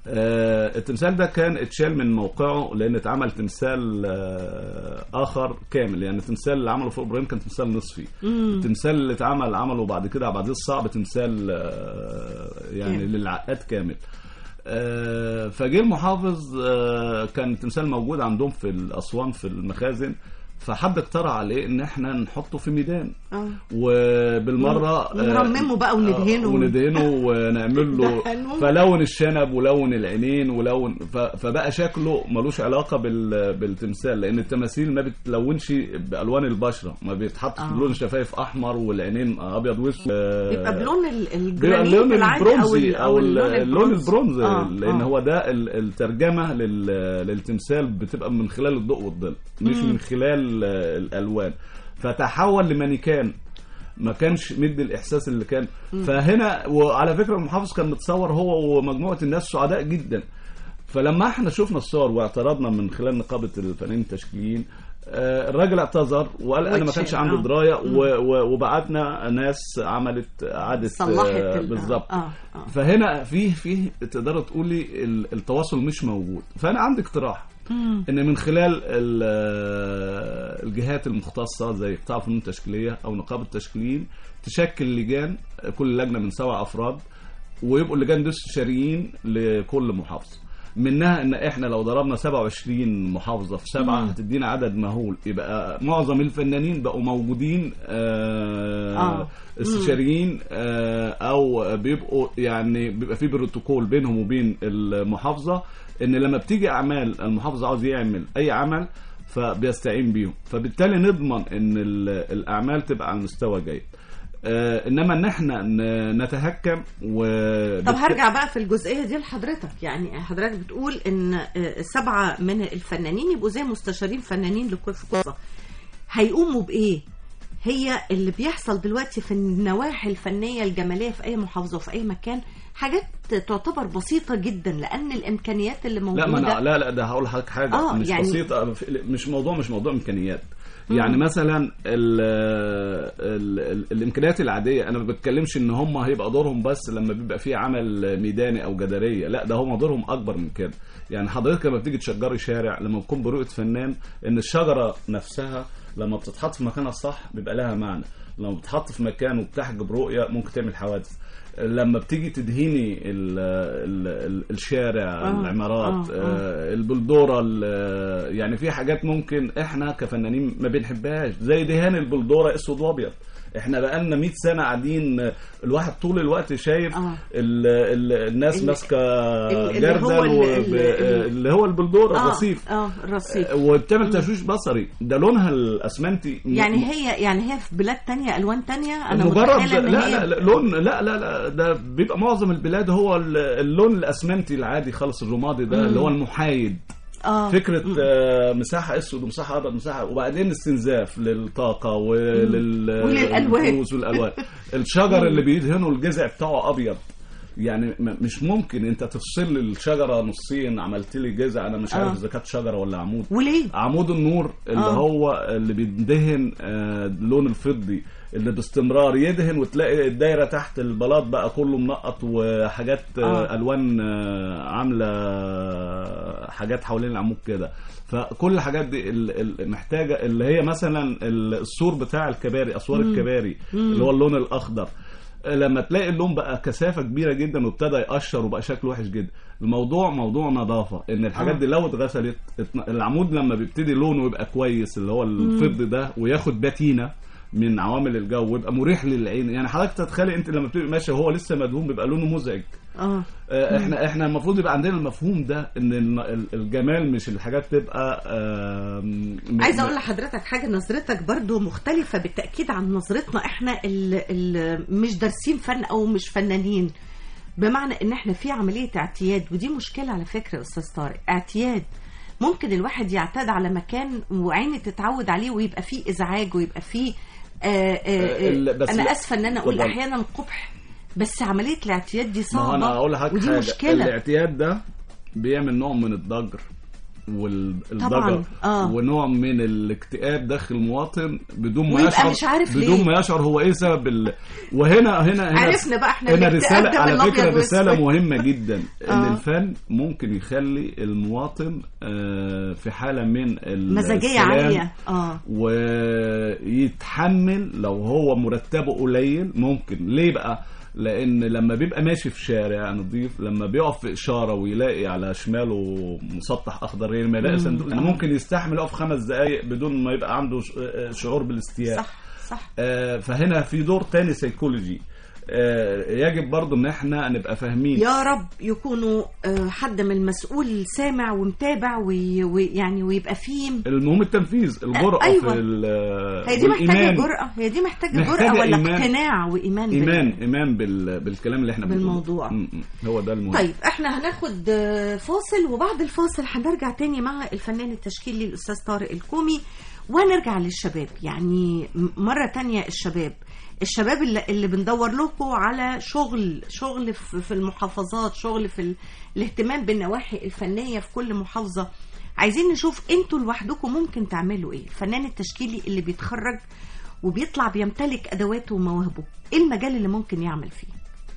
آه التمثال ده كان اتشال من موقعه لان اتعمل تمثال آه اخر كامل. يعني التمثال اللي عمله فوق ابراهيم كان تمثال نصفي. مم. التمثال اللي اتعمل عمله بعد كده عبد العزيز صعب تمثال آه يعني كامل. للعقاد كامل. آه فجه المحافظ آه كان التمثال موجود عندهم في الاسوان في المخازن، فحد اقترح عليه ان احنا نحطه في ميدان اه وبالمره نرممه بقى وندهنه وندهنه ونعمل له فلون الشنب ولون العينين ولون فبقى شكله ملوش علاقه بالتمثال، لان التماثيل ما بتلونش بالوان البشره، ما بيتحطش آه. بلون الشفايف احمر والعينين ابيض واسود، بيبقى بلون الجرانيت البرونزي او اللون البرونزي آه. لان آه. هو ده الترجمه للتمثال بتبقى من خلال الضوء والظل مش مم. من خلال الالوان، فتحول لمانيكان ما كانش مدي الاحساس اللي كان. فهنا وعلى فكره المحافظ كان متصور هو ومجموعه الناس سعداء جدا. فلما احنا شفنا الصور واعترضنا من خلال نقابه الفنانين التشكيليين الراجل اعتذر وقال انا ما كانش عنده درايه وبعتنا ناس عملت اعاده بالظبط. آه. آه. فهنا فيه فيه تقدر تقولي التواصل مش موجود. فانا عندي اقتراح ان من خلال الجهات المختصه زي قطاع الفنون التشكيليه او نقابه التشكيليين تشكل لجان، كل لجنه من سبع افراد ويبقوا اللجان دول استشاريين لكل محافظه. منها ان احنا لو ضربنا سبعة وعشرين محافظه في سبعه مم. هتدينا عدد مهول، يبقى معظم الفنانين بقوا موجودين آه آه. استشاريين آه او بيبقوا يعني بيبقى في بروتوكول بينهم وبين المحافظه ان لما بتيجي اعمال المحافظه عاوز يعمل اي عمل فبيستعين بيهم، فبالتالي نضمن ان الاعمال تبقى على مستوى جيد. آه انما ان احنا نتهكم و طب هرجع بقى في الجزئيه دي لحضرتك. يعني حضرتك بتقول ان سبعه من الفنانين يبقوا زي مستشارين فنانين لكل قصه، هيقوموا بايه؟ هي اللي بيحصل دلوقتي في النواحي الفنيه الجماليه في اي محافظه وفي اي مكان حاجات تعتبر بسيطه جدا لان الامكانيات اللي موجوده. لا ما لا لا ده هقول لحضرتك حاجه آه مش يعني بسيطه، مش موضوع مش موضوع امكانيات. يعني مثلا ال ال ال الامكانيات العاديه انا ما بتكلمش ان هم هيبقى دورهم بس لما بيبقى فيه عمل ميداني او جداريه، لا ده هم دورهم اكبر من كده. يعني حضرتك لما بتيجي تشجري شارع لما بتكون برؤيه فنان ان الشجره نفسها لما بتتحط في مكانها الصح بيبقى لها معنى، لما بتتحط في مكان وبتحجب رؤيه ممكن تعمل حوادث. لما بتيجي تدهيني ال ال ال الشارع آه العمارات آه آه البلدوره يعني في حاجات ممكن احنا كفنانين ما بنحبهاش زي دهان البلدوره اسود وابيض. احنا بقالنا مئة سنه قاعدين الواحد طول الوقت شايف آه. ال ال الناس ماسكه جردل اللي هو البلدوره الرصيف اه الرصيف وبتعمل تشويش بصري. ده لونها الاسمنتي يعني هي يعني هي في بلاد تانية الوان تانية انا متخيله لا لا, لا لون لا لا لا ده بيبقى معظم البلاد هو اللون الاسمنتي العادي خالص الرمادي ده مم. اللي هو المحايد. آه. فكرة آه مساحة اسود ومساحة ابيض مساحة وبعدين استنزاف للطاقة وللألوان والألوان. الشجر اللي بيدهنوا الجذع بتاعه ابيض يعني مش ممكن انت تفصل الشجرة نصين عملت لي جذع انا مش عارف اذا كانت شجرة ولا عمود. وليه؟ عمود النور اللي آه. هو اللي بيدهن آه لون الفضي اللي باستمرار يدهن وتلاقي الدايره تحت البلاط بقى كله منقط وحاجات آه. الوان عامله حاجات حوالين العمود كده. فكل الحاجات دي محتاجه اللي هي مثلا السور بتاع الكباري اسوار مم. الكباري مم. اللي هو اللون الاخضر لما تلاقي اللون بقى كثافه كبيره جدا وابتدى يقشر وبقى شكله وحش جدا. الموضوع موضوع نظافه ان الحاجات آه. دي لو اتغسلت العمود لما بيبتدي لونه يبقى كويس اللي هو الفضي ده وياخد باتينه من عوامل الجو ويبقى مريح للعين. يعني حضرتك تتخيلي انت لما بتبقى ماشيه وهو لسه مدهون بيبقى لونه مزعج. اه احنا احنا المفروض يبقى عندنا المفهوم ده ان الجمال مش الحاجات تبقى آه عايزه اقول لحضرتك حاجه نظرتك برضو مختلفه بالتاكيد عن نظرتنا احنا اللي مش دارسين فن او مش فنانين، بمعنى ان احنا في عمليه اعتياد ودي مشكله على فكره يا استاذ طارق. اعتياد ممكن الواحد يعتاد على مكان وعيني تتعود عليه ويبقى فيه ازعاج ويبقى فيه آآ آآ انا اسفه ان انا اقول احيانا قبح، بس عمليه الاعتياد دي صعبه انا اقول لحضرتك ودي حاجة. مشكله. الاعتياد ده بيعمل نوع من الضجر والضجر آه. ونوع من الاكتئاب داخل المواطن بدون ما ويبقى يشعر مش عارف بدون ليه. ما يشعر هو ايه سبب ال... وهنا هنا هنا عرفنا بقى احنا هنا الاكتئاب رسالة ده على بالأبيض فكرة رسالة والأسود. مهمة جدا ان آه. الفن ممكن يخلي المواطن آه، في حالة من مزاجية السلام عالية اه ويتحمل لو هو مرتبه قليل. ممكن ليه بقى؟ لان لما بيبقى ماشي في شارع نظيف، لما بيقف في اشاره ويلاقي على شماله مسطح اخضر غير ما يلاقي صندوق، ممكن يستحمل يقف خمس دقائق بدون ما يبقى عنده شعور بالاستياء. صح صح. آه فهنا في دور تاني سيكولوجي آه يجب برضو ان احنا نبقى فاهمين. يا رب يكونوا آه حد من المسؤول سامع ومتابع وي- ويعني ويبقى فيه. المهم التنفيذ، الجرأة أيوة. في ال- هي دي محتاجة والإيمان. جرأة، هي دي محتاجة محتاجة جرأة ولا إيمان. اقتناع وإيمان ايمان بال... ايمان بال... بالكلام اللي احنا بنقوله. بالموضوع. م- م. هو ده المهم. طيب احنا هناخد آه، فاصل، وبعد الفاصل هنرجع تاني مع الفنان التشكيلي الأستاذ طارق الكومي، وهنرجع للشباب. يعني م- مرة تانية الشباب الشباب اللي, اللي بندور لكم على شغل شغل في في المحافظات، شغل في ال... الاهتمام بالنواحي الفنية في كل محافظة. عايزين نشوف انتوا لوحدكم ممكن تعملوا ايه. الفنان التشكيلي اللي بيتخرج وبيطلع بيمتلك ادواته ومواهبه، ايه المجال اللي ممكن يعمل فيه؟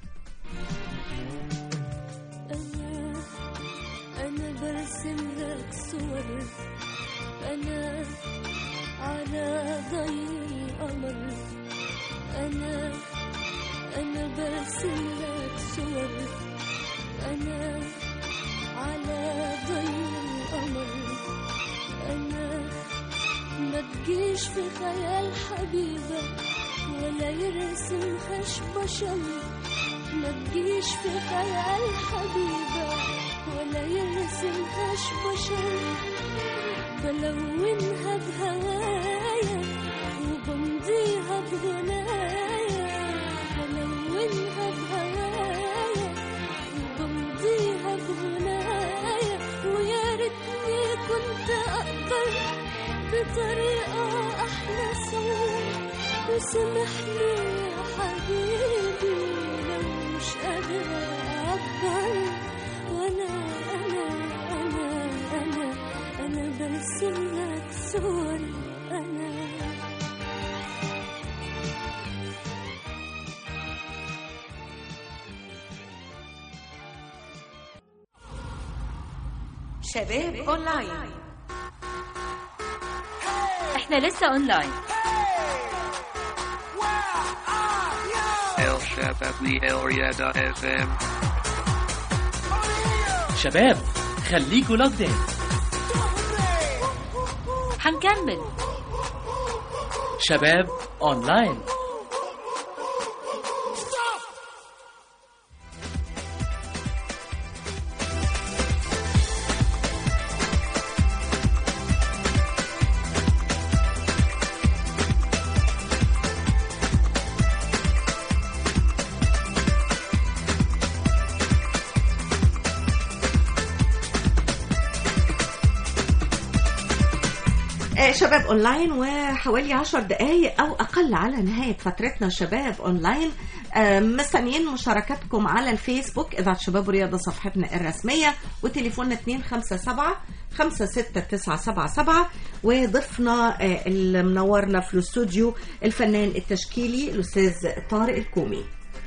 أنا أنا برسم لك صور، أنا على ضي القمر، أنا أنا برسم لك صور، أنا على ضي القمر، أنا ما تجيش في خيال حبيبك ولا يرسمهاش بشر، ما تجيش في خيال حبيبك ولا يرسمهاش بشر، بلونها بهوايا وبمضيها بغنايا، بلونها بهوايا وبمضيها بغنايا، ويا ريتني كنت أقدر بطريقة أحلى سوا، وسامحني يا حبيبي لو مش قادرة أعبر، وأنا أنا أنا أنا أنا برسم لك صور، أنا شباب أونلاين. احنا لسه اونلاين. El Shababli El Riada اف ام. شباب خليكوا لوكد ان. هنكمل. شباب اونلاين. شباب اونلاين، وحوالي عشر دقايق او اقل على نهايه فترتنا شباب اونلاين. مستنيين مشاركاتكم على الفيسبوك اذاعه شباب ورياضه صفحتنا الرسميه، وتليفوننا اثنين خمسة سبعة خمسة ستة تسعة سبعة سبعة، وضيفنا اللي منورنا في الاستوديو الفنان التشكيلي الاستاذ طارق الكومي.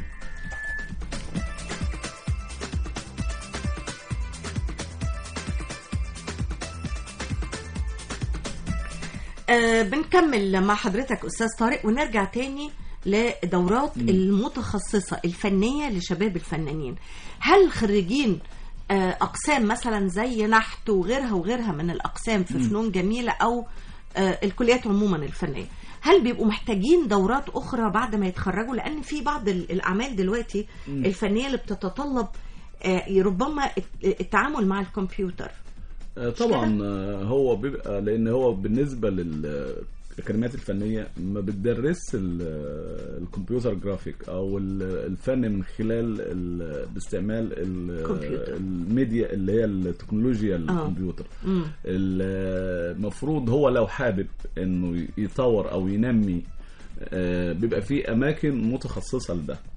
أه بنكمل مع حضرتك أستاذ طارق، ونرجع تاني لدورات م. المتخصصة الفنية لشباب الفنانين. هل خريجين أه أقسام مثلا زي نحت وغيرها وغيرها من الأقسام في م. فنون جميلة أو أه الكليات عموما الفنية، هل بيبقوا محتاجين دورات أخرى بعد ما يتخرجوا؟ لأن في بعض الأعمال دلوقتي م. الفنية اللي بتتطلب أه ربما التعامل مع الكمبيوتر. طبعا هو بيبقى لان هو بالنسبه للاكاديميات الفنيه ما بتدرس الكمبيوتر جرافيك او الفن من خلال باستعمال الميديا اللي هي التكنولوجيا الكمبيوتر. المفروض هو لو حابب انه يطور او ينمي بيبقى في اماكن متخصصه لده.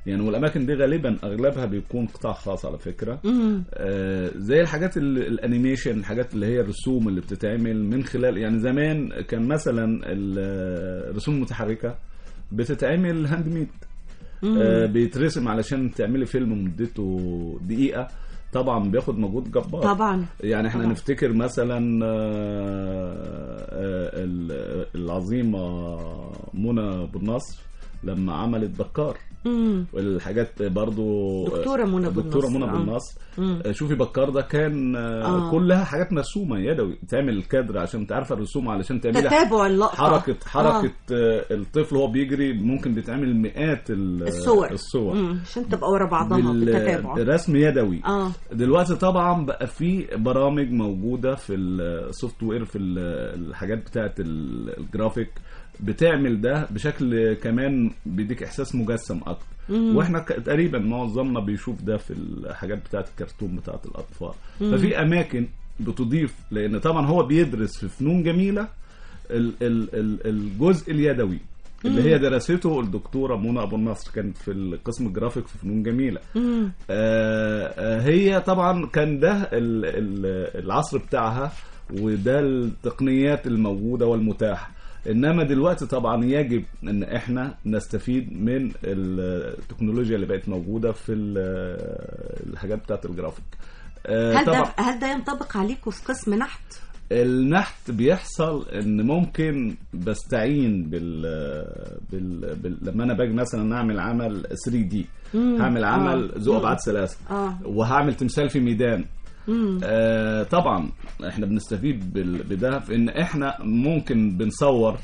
يعني والاماكن دي غالبا اغلبها بيكون قطاع خاص على فكره. مم. آه زي الحاجات ال- الانيميشن، الحاجات اللي هي الرسوم اللي بتتعمل من خلال، يعني زمان كان مثلا ال- الرسوم المتحركه بتتعمل هاند ميد، آه بيترسم علشان تعملي فيلم مدته دقيقه، طبعا بياخد مجهود جبار طبعا. يعني احنا طبعا. نفتكر مثلا آه، آه، ال- العظيمه منى بالنصر لما عملت بكار، مم. والحاجات برضو دكتورة منى بالنصر. دكتورة منى آه. بالنصر. مم. شوفي بكار ده كان آه. آه. كلها حاجات مرسومه يدوي، تعمل الكادر عشان تعرف الرسوم علشان تعملي تتابع اللقطة. حركه حركه آه. الطفل وهو بيجري ممكن بيتعمل مئات ال- الصور الصور مم. عشان تبقى ورا بعضها بال- بالتتابع. رسم يدوي. اه دلوقتي طبعا بقى في برامج موجوده في السوفت وير، في ال- الحاجات بتاعه ال- الجرافيك بتعمل ده بشكل كمان بيديك احساس مجسم اكتر. مم. واحنا ك- تقريبا معظمنا بيشوف ده في الحاجات بتاعه الكرتون بتاعه الاطفال. مم. ففي اماكن بتضيف، لان طبعا هو بيدرس في فنون جميله ال- ال- ال- الجزء اليدوي اللي مم. هي درسته الدكتوره منى ابو النصر، كانت في القسم الجرافيك في فنون جميله. مم. آه، آه، هي طبعا كان ده ال- ال- العصر بتاعها، وده التقنيات الموجوده والمتاحه. انما دلوقتي طبعا يجب ان احنا نستفيد من التكنولوجيا اللي بقت موجوده في ال- الحاجات بتاعت الجرافيك. آه، هل ده طبعا هل ده ينطبق عليكم في قسم نحت؟ النحت بيحصل ان ممكن بستعين بال, بال... بال... لما انا باجي مثلا اعمل عمل ثري دي، مم. هعمل عمل آه. ذو مم. ابعاد ثلاثه، اه وهعمل تمثال في ميدان. مم. آه طبعا احنا بنستفيد بال... بده في ان احنا ممكن بنصور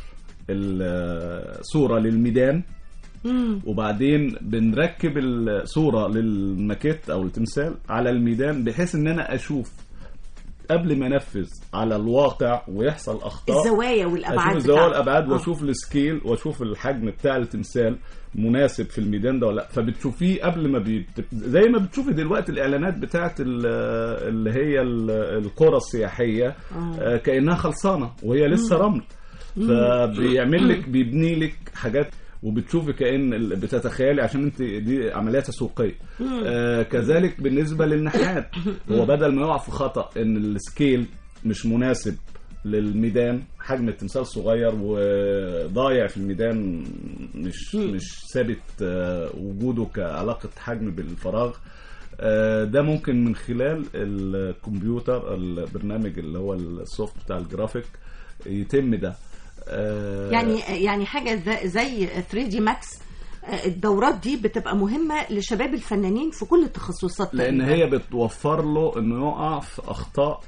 الصوره للميدان، مم. وبعدين بنركب الصوره للماكيت او التمثال على الميدان، بحيث ان انا اشوف قبل ما انفذ على الواقع ويحصل اخطاء، الزوايا والابعاد اشوف الزوايا بتاعته. والابعاد آه. واشوف السكيل واشوف الحجم بتاع التمثال مناسب في الميدان ده ولا لا. فبتشوفيه قبل ما بي... زي ما بتشوفي دلوقتي الاعلانات بتاعت ال- اللي هي ال- القرى السياحيه، آه. آه، كانها خلصانه وهي لسه رمل، فبيعمل لك بيبني لك حاجات وبتشوفي كأن ال- بتتخيلي عشان انت دي عملية تسويقية. آه كذلك بالنسبة للنحات، هو بدل ما يقع في خطأ ان السكيل مش مناسب للميدان، حجم التمثال صغير وضايع في الميدان، مش مش ثابت آه وجوده كعلاقة حجم بالفراغ. آه ده ممكن من خلال الكمبيوتر، البرنامج اللي هو السوفت بتاع الجرافيك يتم ده. آه يعني يعني حاجه زي- زي ثري دي ماكس. آه، الدورات دي بتبقى مهمه لشباب الفنانين في كل التخصصات لان تقريباً. هي بتوفر له انه يقع في اخطاء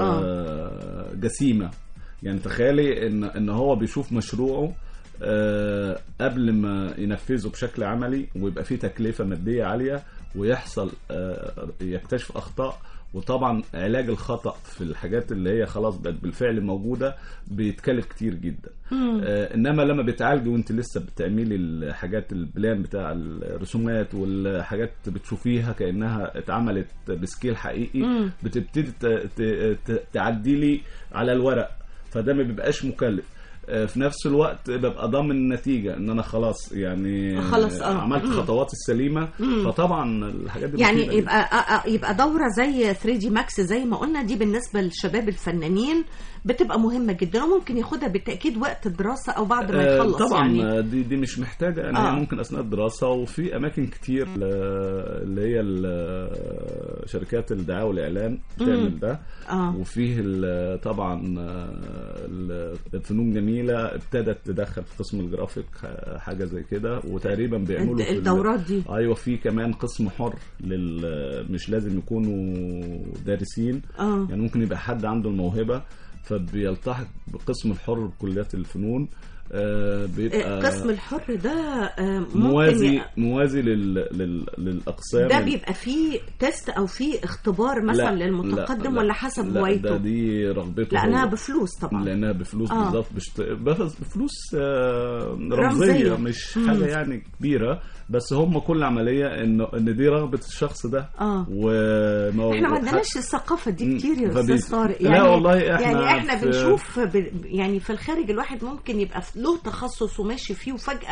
آه جسيمه. يعني تخيلي ان ان هو بيشوف مشروعه آه قبل ما ينفذه بشكل عملي، ويبقى فيه تكلفه ماديه عاليه، ويحصل آه يكتشف اخطاء. وطبعا علاج الخطأ في الحاجات اللي هي خلاص بقت بالفعل موجودة بيتكلف كتير جدا. آه انما لما بتعالجي وانت لسه بتعملي الحاجات البلان بتاع الرسومات والحاجات بتشوفيها كأنها اتعملت بسكيل حقيقي، مم. بتبتدي ت- ت- ت- تعدلي على الورق، فده ما بيبقاش مكلف. آه، في نفس الوقت ببقى ضامن النتيجة ان انا خلاص يعني خلاص، آه. عملت مم. خطوات السليمة. مم. فطبعا الحاجات دي يعني مفيدة جداً. يبقى آه، آه، يبقى دوره زي ثري دي ماكس زي ما قلنا، دي بالنسبه للشباب الفنانين بتبقى مهمه جدا، وممكن ياخدها بالتاكيد وقت الدراسه او بعد ما آه، يخلص. طبعا يعني دي دي مش محتاجه يعني آه. هي ممكن اثناء الدراسه. وفي اماكن كتير ل- اللي هي ال- شركات الدعايه والاعلان بتعمل ده. اه وفيه ال- طبعا آه، ال- الفنون جميله ابتدت تدخل في قسم الجرافيك حاجه زي كده، وتقريبا بيعملوا في ال- الدورات دي. ايوه في كمان قسم حر لل مش لازم يكونوا دارسين. اه يعني ممكن يبقى حد عنده الموهبة فبيلتحق بقسم الحر بكليات الفنون. آه بيبقى القسم الحر ده آه، ممكن موازي ي- موازي لل لل للأقسام. ده بيبقى فيه تيست او فيه اختبار مثلا لا، للمتقدم لا، ولا حسب لا، هوايته؟ ده دي رغبته لانها هو. بفلوس طبعا. لانها بفلوس آه. بالظبط، بشت... بفلوس بفلوس آه رمزية. رمزيه، مش مم. حاجه يعني كبيره، بس هم كل عمليه انه ان دي رغبه الشخص ده. اه ومو... احنا ما عندناش الثقافه دي كتير يا فبي- استاذ طارق. لا يعني والله احنا يعني احنا في- بنشوف ب... يعني في الخارج الواحد ممكن يبقى في له تخصص وماشي فيه، وفجاه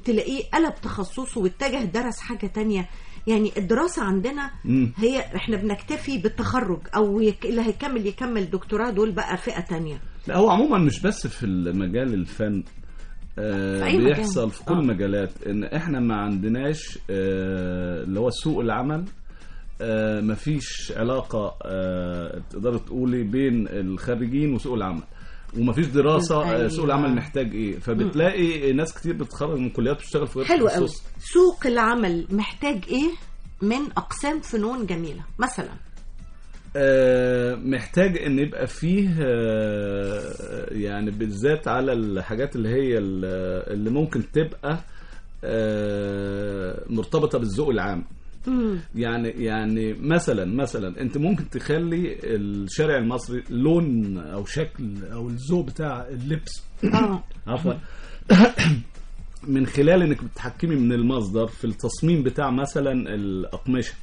تلاقيه قلب تخصصه واتجه درس حاجة تانية. يعني الدراسة عندنا مم. هي احنا بنكتفي بالتخرج، او يك... اللي هيكمل يكمل دكتوراه دول بقى فئة تانية. لا هو عموما مش بس في المجال الفن، آه في أي بيحصل مجال. في كل آه. المجالات ان احنا ما عندناش آه اللي هو سوق العمل. آه مفيش علاقة آه تقدر تقولي بين الخريجين وسوق العمل، ومفيش دراسة أيوة. آه سوق العمل محتاج ايه. فبتلاقي م. ناس كتير بتتخرج من كليات بتشتغل في غير حلو قوي. تخصص. سوق العمل محتاج ايه من اقسام فنون جميلة مثلا؟ آه محتاج ان يبقى فيه آه يعني بالذات على الحاجات اللي هي اللي ممكن تبقى آه مرتبطة بالذوق العام. مم. يعني يعني مثلا مثلا انت ممكن تخلي الشارع المصري لون او شكل او الذوق بتاع اللبس عفوا من خلال انك بتتحكمي من المصدر في التصميم بتاع مثلا الاقمشه،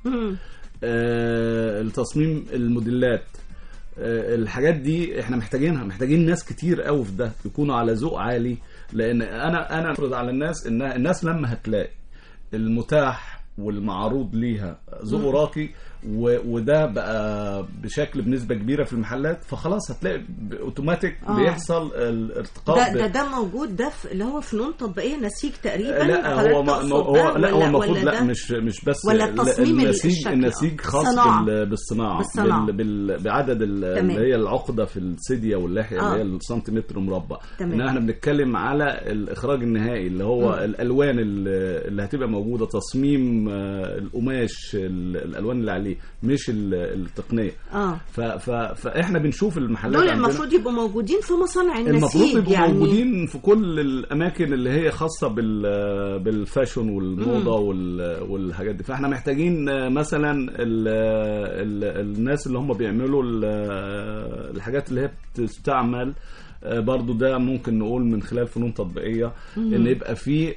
آه التصميم الموديلات، آه الحاجات دي احنا محتاجينها، محتاجين ناس كتير قوي في ده يكونوا على ذوق عالي. لان انا انا افرض على الناس ان الناس لما هتلاقي المتاح والمعروض ليها ذوق راقي وده بقى بشكل بنسبه كبيره في المحلات، فخلاص هتلاقي اوتوماتيك آه. بيحصل الارتقاء. ده, ده ده موجود، ده في اللي هو فنون تطبيقيه نسيج تقريبا. لا هو ما هو لا هو المفروض لا مش مش بس ولا التصميم النسيج النسيج خاص بال بالصناعه, بالصناعة. بال بال بعدد اللي هي العقده في السيديا واللحيه آه. اللي هي السنتيمتر مربع. ان احنا بنتكلم على الاخراج النهائي اللي هو م. الالوان اللي هتبقى موجوده، تصميم القماش، الالوان اللي عليه مش التقنيه. اه ف ف فاحنا بنشوف المحلات دول المفروض يبقوا موجودين في مصانع النسيج، المفروض يبقوا يعني موجودين في كل الاماكن اللي هي خاصه بال بالفاشن والموضه وال والحاجات دي. فاحنا محتاجين مثلا ال ال الناس اللي هم بيعملوا الحاجات اللي هي بتستعمل برضو، ده ممكن نقول من خلال فنون تطبيقية مم. ان يبقى في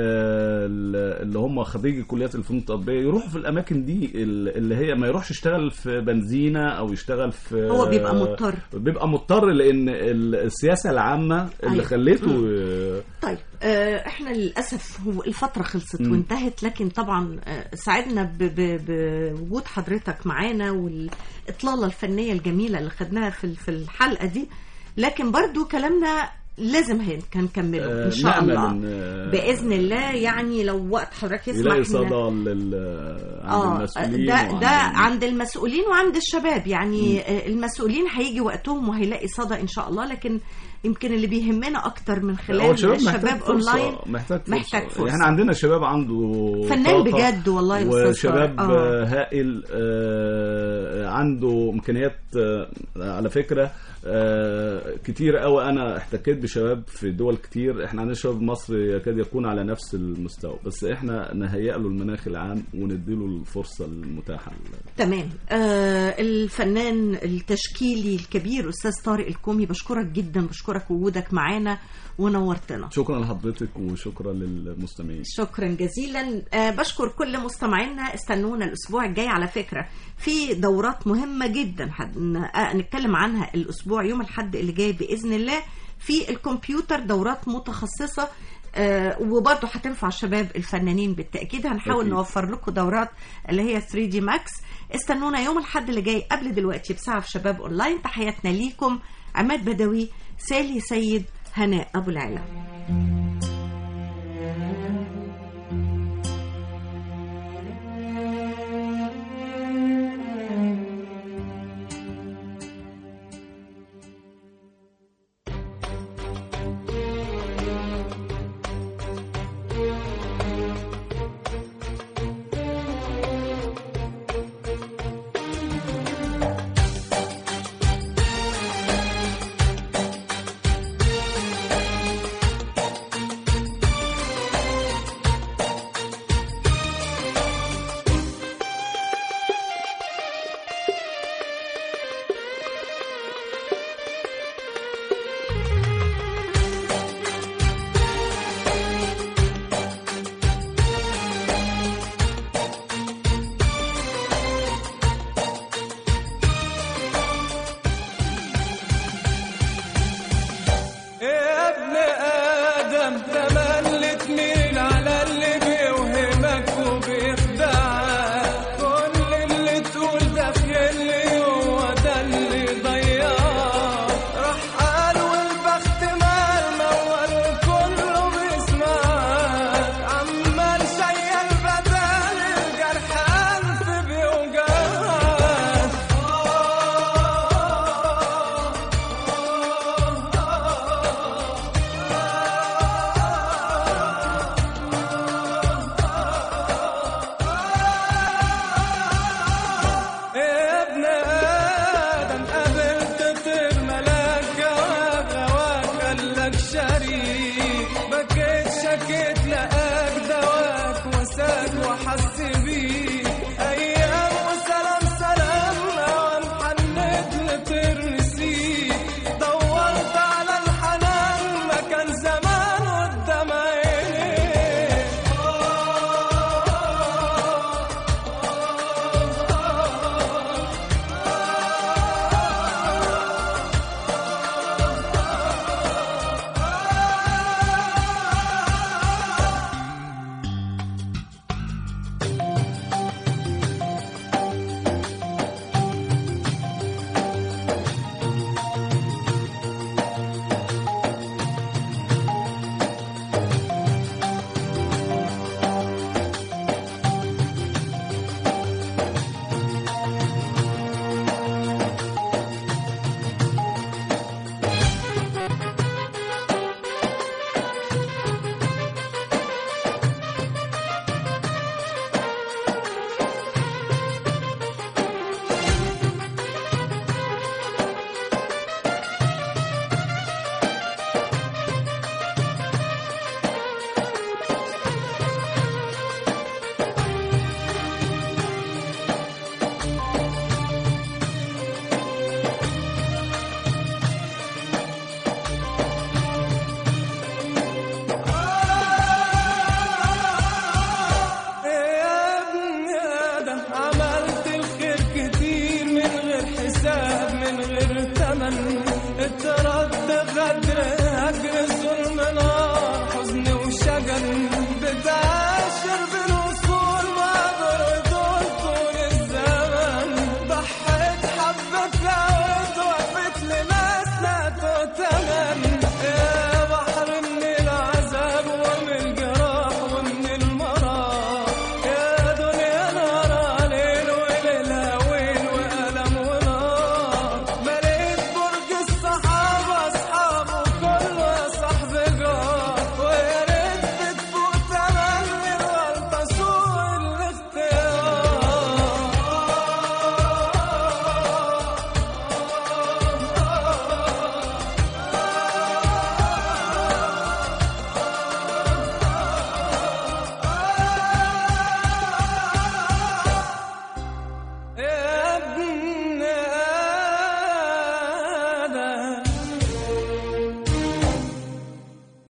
اللي هم خريجي كليات الفنون التطبيقية يروحوا في الاماكن دي اللي هي ما يروحش يشتغل في بنزينة او يشتغل في، هو بيبقى مضطر بيبقى مضطر لان السياسة العامة اللي أيوة. خليته مم. طيب احنا للأسف هو الفترة خلصت مم. وانتهت، لكن طبعا سعدنا بوجود حضرتك معانا والإطلالة الفنية الجميلة اللي خدناها في الحلقة دي، لكن برضو كلامنا لازم هنكمله ان شاء الله باذن الله. يعني لو وقت حضرتك يسمح يلاقي صدى لل عند المسؤولين، ده ده عند المسؤولين وعند الشباب. يعني م. المسؤولين هيجي وقتهم وهيلاقي صدى ان شاء الله، لكن يمكن اللي بيهمنا اكتر من خلال الشباب اونلاين محتاج فرصة. محتاج فرصة. احنا عندنا شباب عنده فنان بجد والله، وشباب آه. هائل آه عنده امكانيات آه على فكرة آه كتير قوي. انا احتكيت بشباب في دول كتير، احنا عندنا شباب مصر يكاد يكون على نفس المستوى، بس احنا نهيئ له المناخ العام ونديله الفرصة المتاحة. تمام. آه الفنان التشكيلي الكبير استاذ طارق الكومي، بشكرك جدا، بشكرك وجودك معانا ونورتنا. شكرا لحضرتك وشكرا للمستمعين. شكرا جزيلا. آه بشكر كل مستمعينا. استنونا الاسبوع الجاي، على فكرة في دورات مهمة جدا هنتكلم عنها الاسبوع يوم الاحد اللي جاي باذن الله في الكمبيوتر، دورات متخصصة آه وبرضه هتنفع الشباب الفنانين بالتأكيد. هنحاول أكيد. نوفر لكم دورات اللي هي ثري دي ماكس. استنونا يوم الاحد اللي جاي قبل دلوقتي بساعة في شباب اونلاين. تحياتنا ليكم، عماد بدوي، سالي سيد، هناء ابو العلا. يا ابن آدم تمام